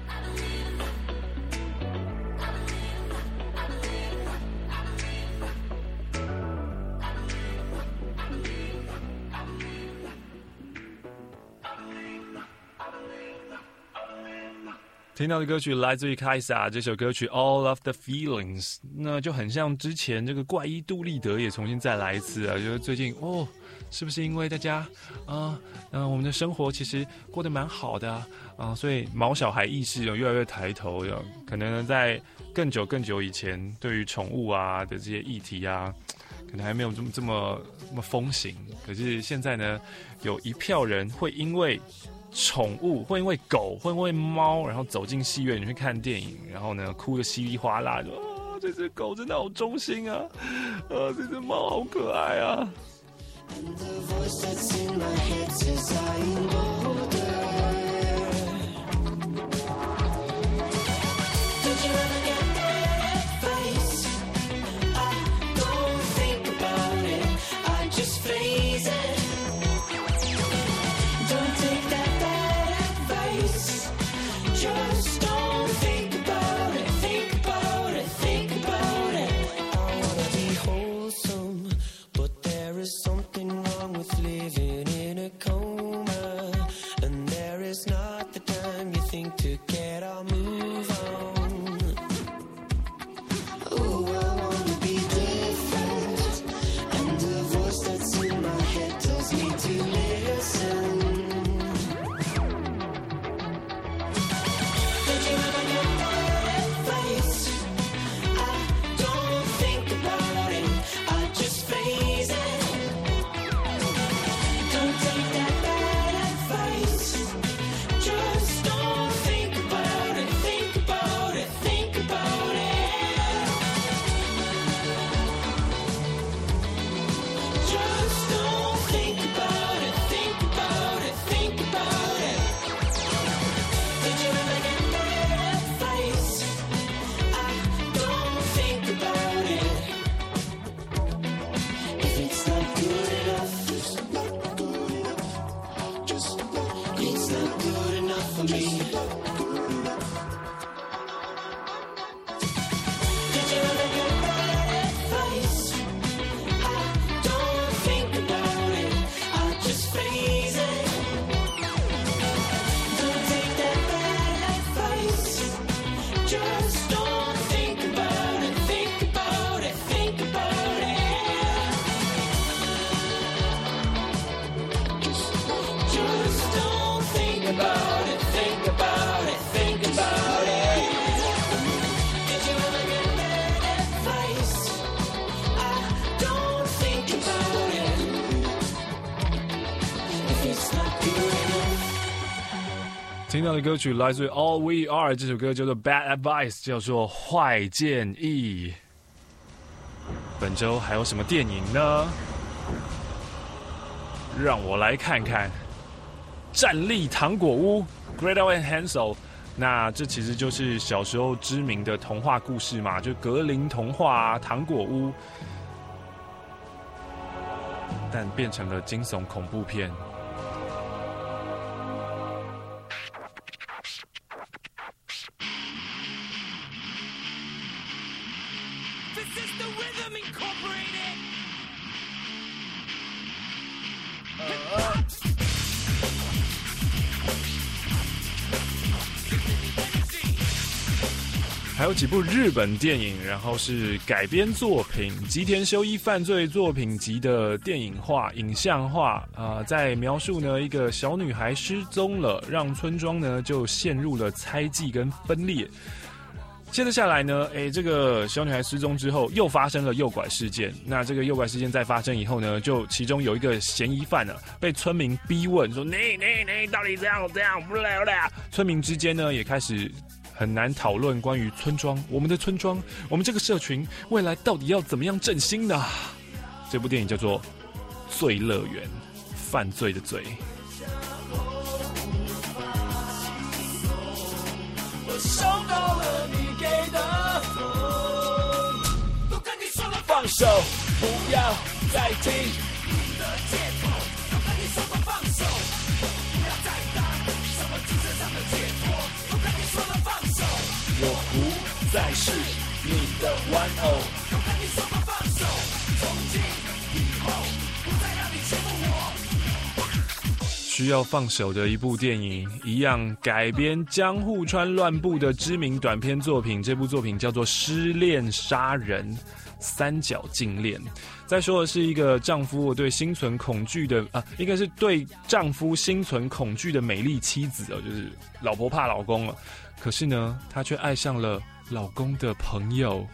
听到的歌曲来自于凯撒，这首歌曲 All of the Feelings， 那就很像之前这个怪医杜立德也重新再来一次啊，就是最近哦，是不是因为大家啊，嗯、呃，我们的生活其实过得蛮好的啊，呃、所以毛小孩意识有越来越抬头，有可能在更久更久以前，对于宠物啊的这些议题啊，可能还没有这么这么这么风行，可是现在呢，有一票人会因为宠物，会因为狗，会因为猫，然后走进戏院里去看电影，然后呢哭得稀里哗啦，说啊，这只狗真的好忠心啊，啊，这只猫好可爱啊。听到的歌曲来自于 All We Are， 这首歌叫做 Bad Advice， 叫做坏建议。本周还有什么电影呢？让我来看看。战力糖果屋 Gretel and Hansel， 那这其实就是小时候知名的童话故事嘛，就格林童话啊，糖果屋，但变成了惊悚恐怖片。 还有几部日本电影，然后是改编作品，吉田修一犯罪作品集的电影化、影像化，呃，在描述呢一个小女孩失踪了，让村庄呢就陷入了猜忌跟分裂。接着下来呢，哎，这个小女孩失踪之后，又发生了诱拐事件。那这个诱拐事件在发生以后呢，就其中有一个嫌疑犯呢、啊，被村民逼问说：“你你你到底这样这样不了了？”村民之间呢，也开始很难讨论关于村庄，我们的村庄，我们这个社群未来到底要怎么样振兴呢？这部电影叫做《罪乐园》，犯罪的罪。 我收到了你给的痛，都跟你说了放手，不要再听你的借口，都跟你说过放手，不要再当什么精神上的解脱，都跟你说了放手，我不再是你的玩偶，都跟你说过放手，从今以后不再让你欺负我。 需要放手的一部电影，一样改编江户川乱步的知名短篇作品。这部作品叫做《失恋杀人三角禁恋》，在说的是一个丈夫对心存恐惧的啊，应该是对丈夫心存恐惧的美丽妻子哦，就是老婆怕老公了，可是呢，她却爱上了老公的朋友。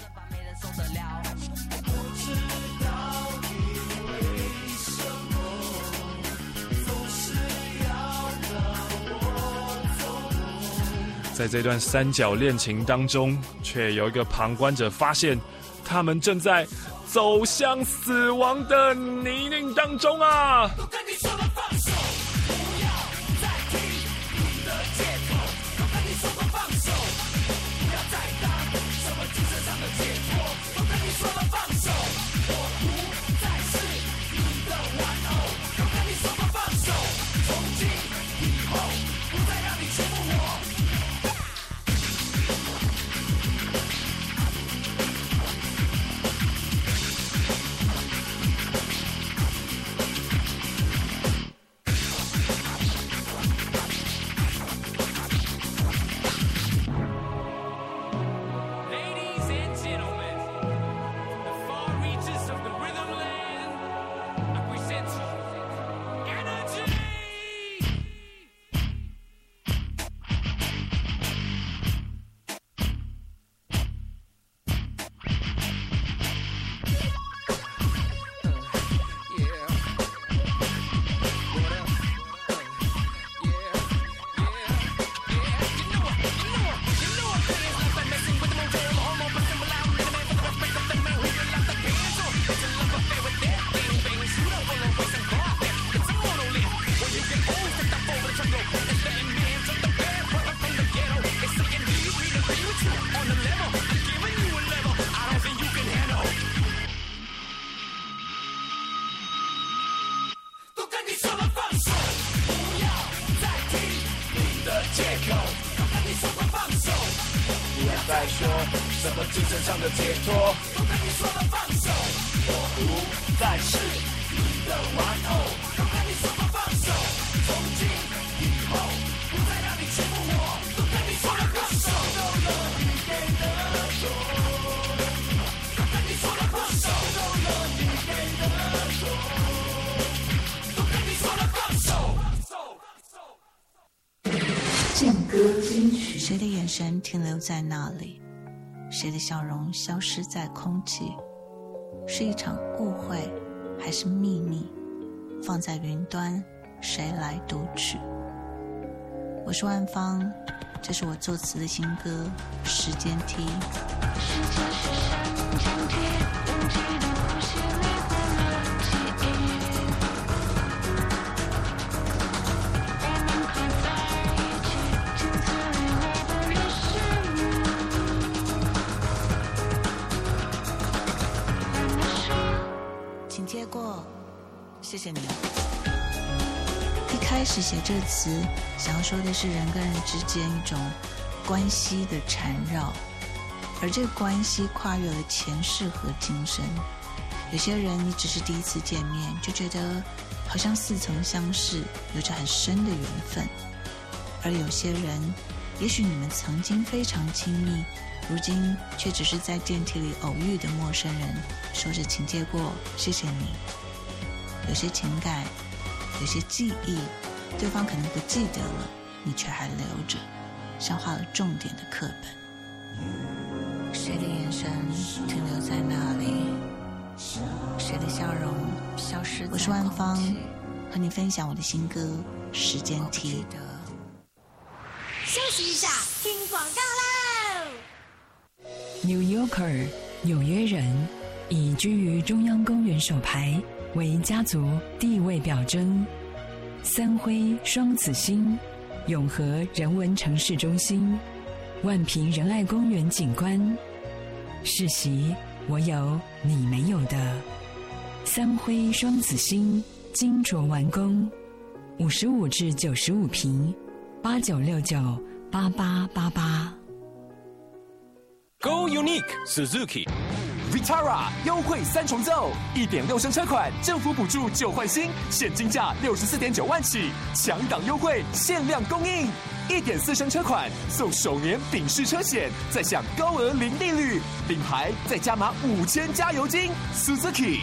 在这段三角恋情当中，却有一个旁观者发现，他们正在走向死亡的泥泞当中啊！都跟你说了放手，不要再听你的借口，都跟你说过放手，不要再当什么精神上的解脱，都跟你说了放手，我不再是你的玩偶，都跟你说过放手，从今以后不再让你欺负我。再说什么精神上的解脱，都跟你说了放手，我不再是你的玩偶，都跟你说了放手，从今以后不再让你欺负我，都跟你说了放手，收了你给的痛，都跟你说了放手，收了你给的痛，都跟你说了放手。 劲歌金曲，谁的眼神停留在那里？谁的笑容消失在空气？是一场误会，还是秘密？放在云端，谁来读取？我是万芳，这是我作词的新歌《时间梯》。时间是山间梯，拥挤的呼吸里混乱记忆。接过，谢谢你。一开始写这词，想要说的是人跟人之间一种关系的缠绕，而这个关系跨越了前世和今生。有些人你只是第一次见面，就觉得好像似曾相识，有着很深的缘分；而有些人，也许你们曾经非常亲密， 如今却只是在电梯里偶遇的陌生人，说着请借过，谢谢你。有些情感，有些记忆，对方可能不记得了，你却还留着，像画了重点的课本。谁的眼神停留在那里？谁的笑容消失在空气？我是万芳，和你分享我的新歌《时间梯》。 休息一下，听广告喽。 New Yorker 纽约人，以居于中央公园首排为家族地位表征。三辉双子星，永和人文城市中心，万平仁爱公园景观。世袭我有你没有的三辉双子星精琢完工，五十五至九十五平，八九六九八八八八。 Go Unique Suzuki Vitara 优惠三重奏，一点六升车款政府补助旧换新，现金价六十四点九万起，强档优惠，限量供应。一点四升车款送首年丙式车险，再享高额零利率，领牌再加码五千加油金。Suzuki。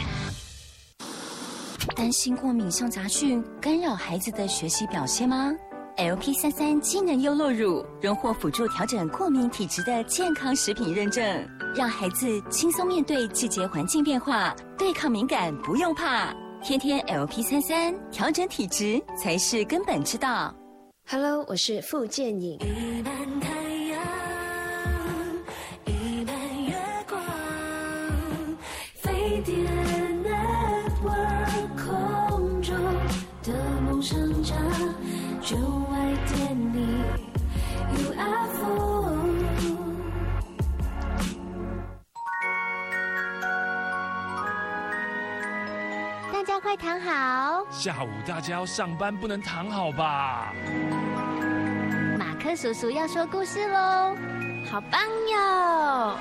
担心过敏性杂讯干扰孩子的学习表现吗 ？L P 三三机能优酪乳荣获辅助调整过敏体质的健康食品认证，让孩子轻松面对季节环境变化，对抗敏感不用怕。天天 L P 三三调整体质才是根本之道。 Hello， 我是傅建颖。 一半太阳，一半月光，飞碟 Network 空中的梦想家，就爱点你 U F O。 大家快躺好。 下午大家要上班，不能躺好吧？ 马克叔叔要说故事喽，好棒哟！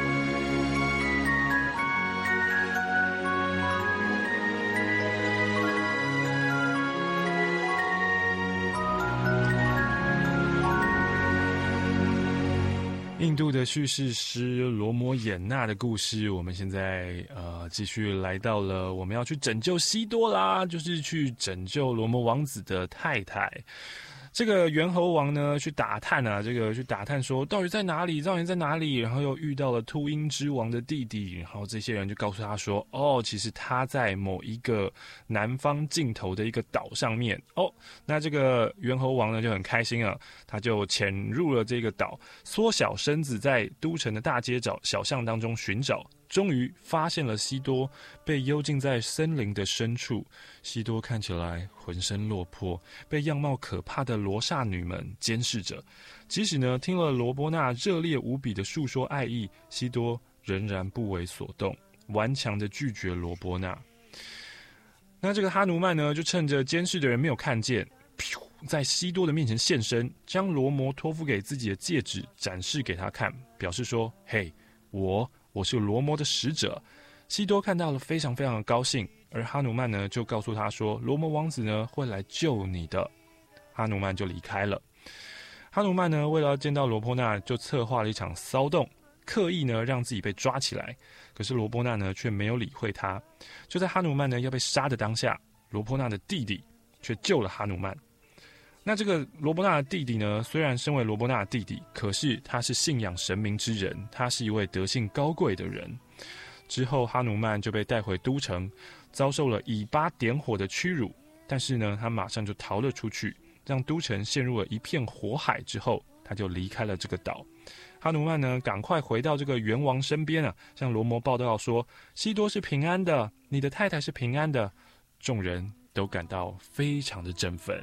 印度的叙事诗罗摩衍那的故事，我们现在呃继续来到了我们要去拯救西多啦，就是去拯救罗摩王子的太太。这个猿猴王呢去打探啊，这个去打探说到底在哪里，到底在哪里，然后又遇到了秃鹰之王的弟弟，然后这些人就告诉他说，哦，其实他在某一个南方尽头的一个岛上面。哦，那这个猿猴王呢就很开心啊，他就潜入了这个岛，缩小身子在都城的大街小巷当中寻找，终于发现了西多被幽禁在森林的深处。西多看起来浑身落魄，被样貌可怕的罗刹女们监视着。即使呢听了罗波那热烈无比的述说爱意，西多仍然不为所动，顽强地拒绝罗波那。那这个哈努曼呢就趁着监视的人没有看见，在西多的面前现身，将罗摩托付给自己的戒指展示给他看，表示说，嘿，我我是罗摩的使者。西多看到了，非常非常的高兴，而哈努曼呢就告诉他说，罗摩王子呢会来救你的。哈努曼就离开了。哈努曼呢为了要见到罗波那，就策划了一场骚动，刻意呢让自己被抓起来。可是罗波那呢却没有理会他。就在哈努曼呢要被杀的当下，罗波那的弟弟却救了哈努曼。那这个罗波那的弟弟呢，虽然身为罗波那的弟弟，可是他是信仰神明之人，他是一位德性高贵的人。之后哈努曼就被带回都城，遭受了以巴点火的屈辱，但是呢他马上就逃了出去，让都城陷入了一片火海。之后他就离开了这个岛。哈努曼呢赶快回到这个猿王身边啊，向罗摩报道说，西多是平安的，你的太太是平安的。众人都感到非常的振奋。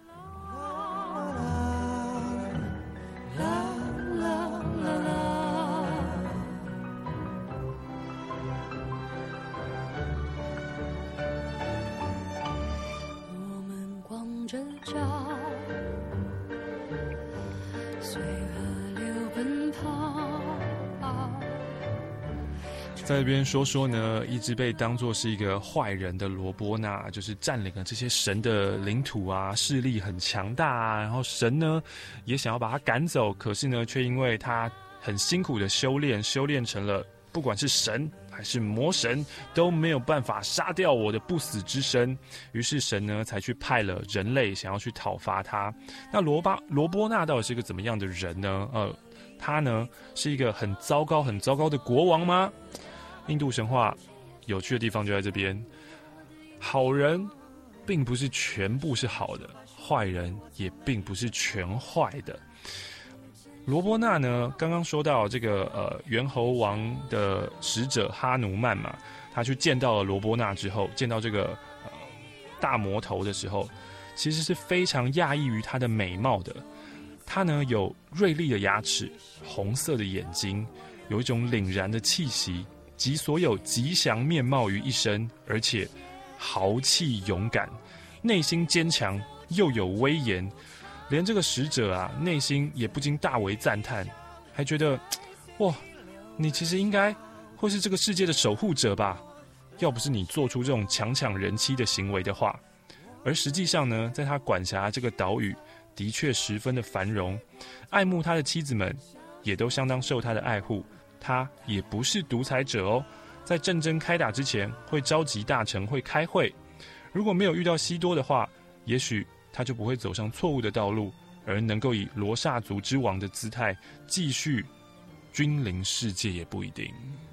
着脚，随河流奔跑。 在这边说说呢，一直被当作是一个坏人的罗波那，就是占领了这些神的领土啊，势力很强大啊，然后神呢也想要把他赶走，可是呢却因为他很辛苦的修炼，修炼成了不管是神还是魔神都没有办法杀掉我的不死之身。于是神呢才去派了人类想要去讨伐他。那罗巴罗波那到底是个怎么样的人呢？呃，他呢是一个很糟糕很糟糕的国王吗？印度神话有趣的地方就在这边，好人并不是全部是好的，坏人也并不是全坏的。罗波那呢，刚刚说到这个呃猿猴王的使者哈努曼嘛，他去见到了罗波那之后，见到这个呃大魔头的时候，其实是非常讶异于他的美貌的。他呢有锐利的牙齿，红色的眼睛，有一种凛然的气息，集所有吉祥面貌于一身，而且豪气勇敢，内心坚强又有威严。连这个使者啊，内心也不禁大为赞叹，还觉得，哇，你其实应该会是这个世界的守护者吧？要不是你做出这种强抢人妻的行为的话。而实际上呢，在他管辖这个岛屿，的确十分的繁荣，爱慕他的妻子们也都相当受他的爱护。他也不是独裁者哦，在战争开打之前，会召集大臣会开会。如果没有遇到西多的话，也许他就不会走上错误的道路，而能够以罗刹族之王的姿态继续君临世界也不一定。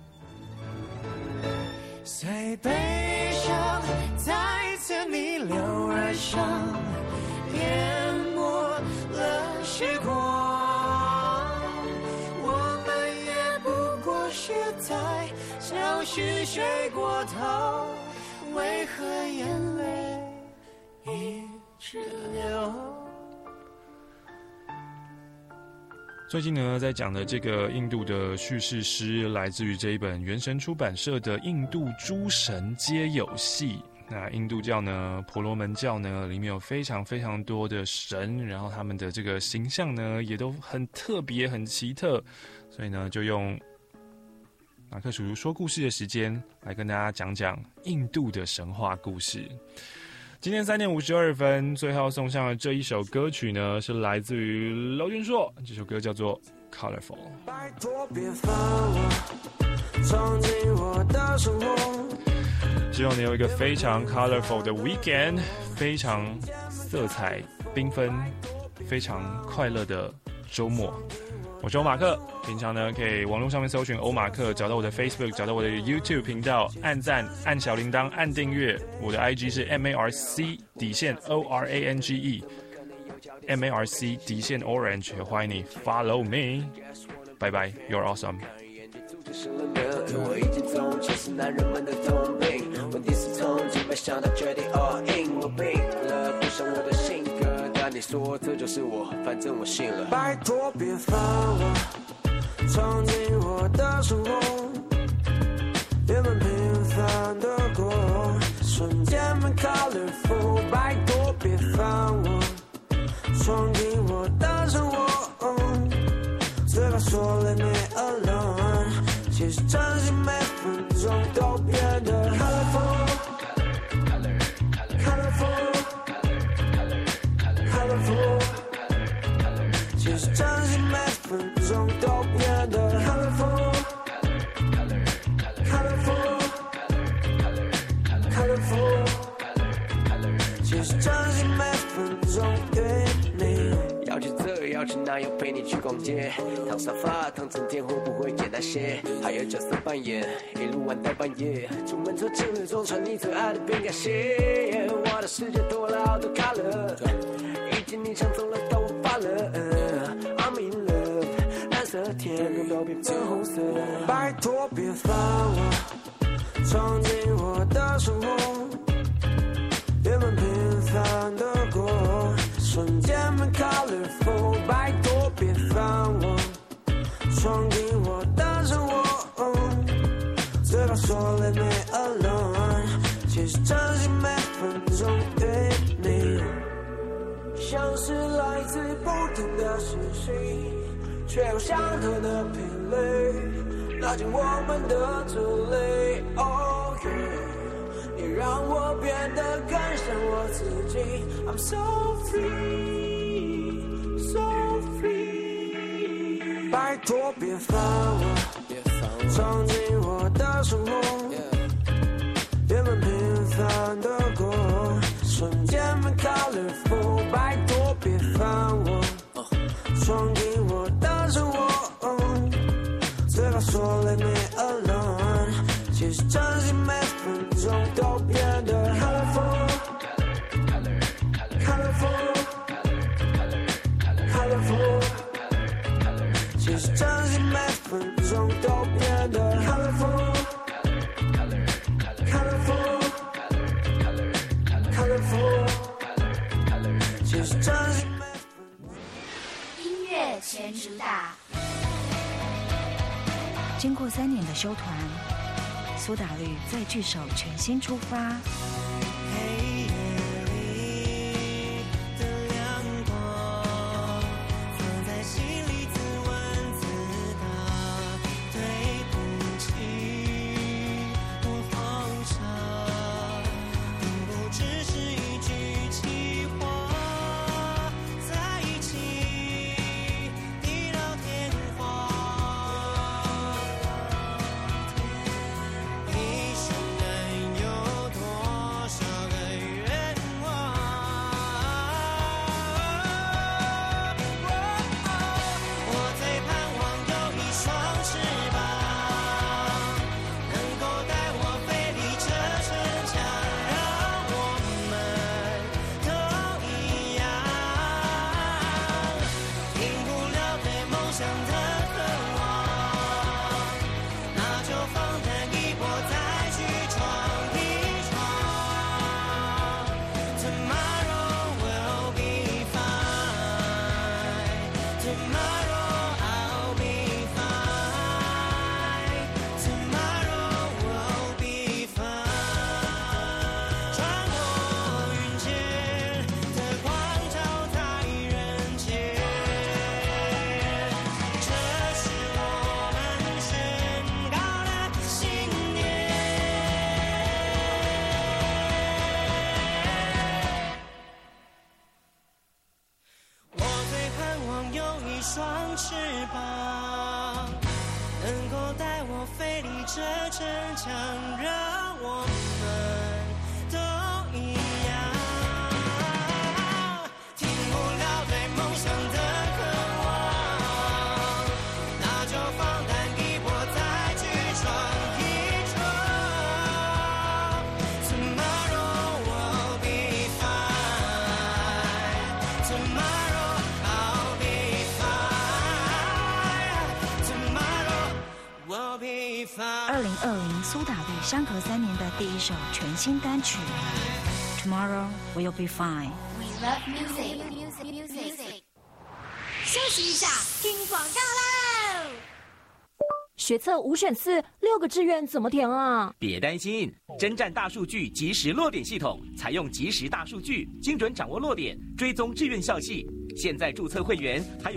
随悲伤再一次逆流而上，淹没了时光。我们也不过是在小溪水过头，为何眼泪一直流？ 最近呢，在讲的这个印度的叙事诗，来自于这一本原神出版社的《印度诸神皆有戏》。那印度教呢，婆罗门教呢，里面有非常非常多的神，然后他们的这个形象呢，也都很特别、很奇特。所以呢，就用马克叔叔说故事的时间，来跟大家讲讲印度的神话故事。今天三点五十二分，最后送上的这一首歌曲呢，是来自于娄俊硕，这首歌叫做《Colorful》。 拜托别放我闯进我的生活。 希望你有一个非常 colorful 的 weekend， 非常色彩缤纷、非常快乐的周末。我是欧马克，平常呢可以网络上面搜寻欧马克，找到我的 Facebook， 找到我的 YouTube 频道，按赞、按小铃铛、按订阅。我的 I G 是 M A R C 底线 O R A N G E M A R C 底线 Orange， 欢迎你 follow me， 拜拜 ，You're awesome。 我已经从前是男人们的通病，问题是从今没想到决定 all in， 我病了，不像我的性格，但你说这就是我，反正我信了。拜托别放我闯进我的生活，原本平凡的过，瞬间变 colorful。拜托别放我闯进我的生活，嘴巴说了没 alone， 其实真心每分钟都变得 colorful colorful colorful， 其实真心每分钟都变得 colorful colorful colorful， 其实真心每分钟对你要去这要去那，要陪你去逛街，烫沙发烫成天会不会简单些？还有角色扮演，一路玩到半夜，出门走情侣装，穿你最爱的饼干鞋。我的世界多了好多 color， 已经你抢走了，但我发了。I'm in love， 蓝色天空都变粉红色。拜托别放我闯进我的生活，原本平凡的过，瞬间变 colorful。拜托别放我闯进我的生活，嘴巴说了没 alone， 其实真心每分钟对你，像是来自不同的事情，却有相同的频率，拉近我们的距离。Oh yeah， 你让我变得更像我自己。I'm so free，so free。 拜托别烦我，闯进我的生活，原本平凡的过，瞬间变 colorful。拜托别烦我，闯进我的生活，嘴巴说 Leave me alone， 其实真心每分钟都变得 colorful。colorful，colorful，其实真心每分钟都变得 colorful，colorful，colorful，其实真心每分钟。 音乐全主打。 经过三年的休团，苏打绿在聚首全新出发。二零二零苏打绿相隔三年的第一首全新单曲《Tomorrow Will Be Fine》。 We love music. Music. Music. 休息一下，听广告喽。 学测五选四，六个志愿怎么填啊？ 别担心，征战大数据即时落点系统，采用即时大数据，精准掌握落点，追踪志愿校系。现在注册会员还有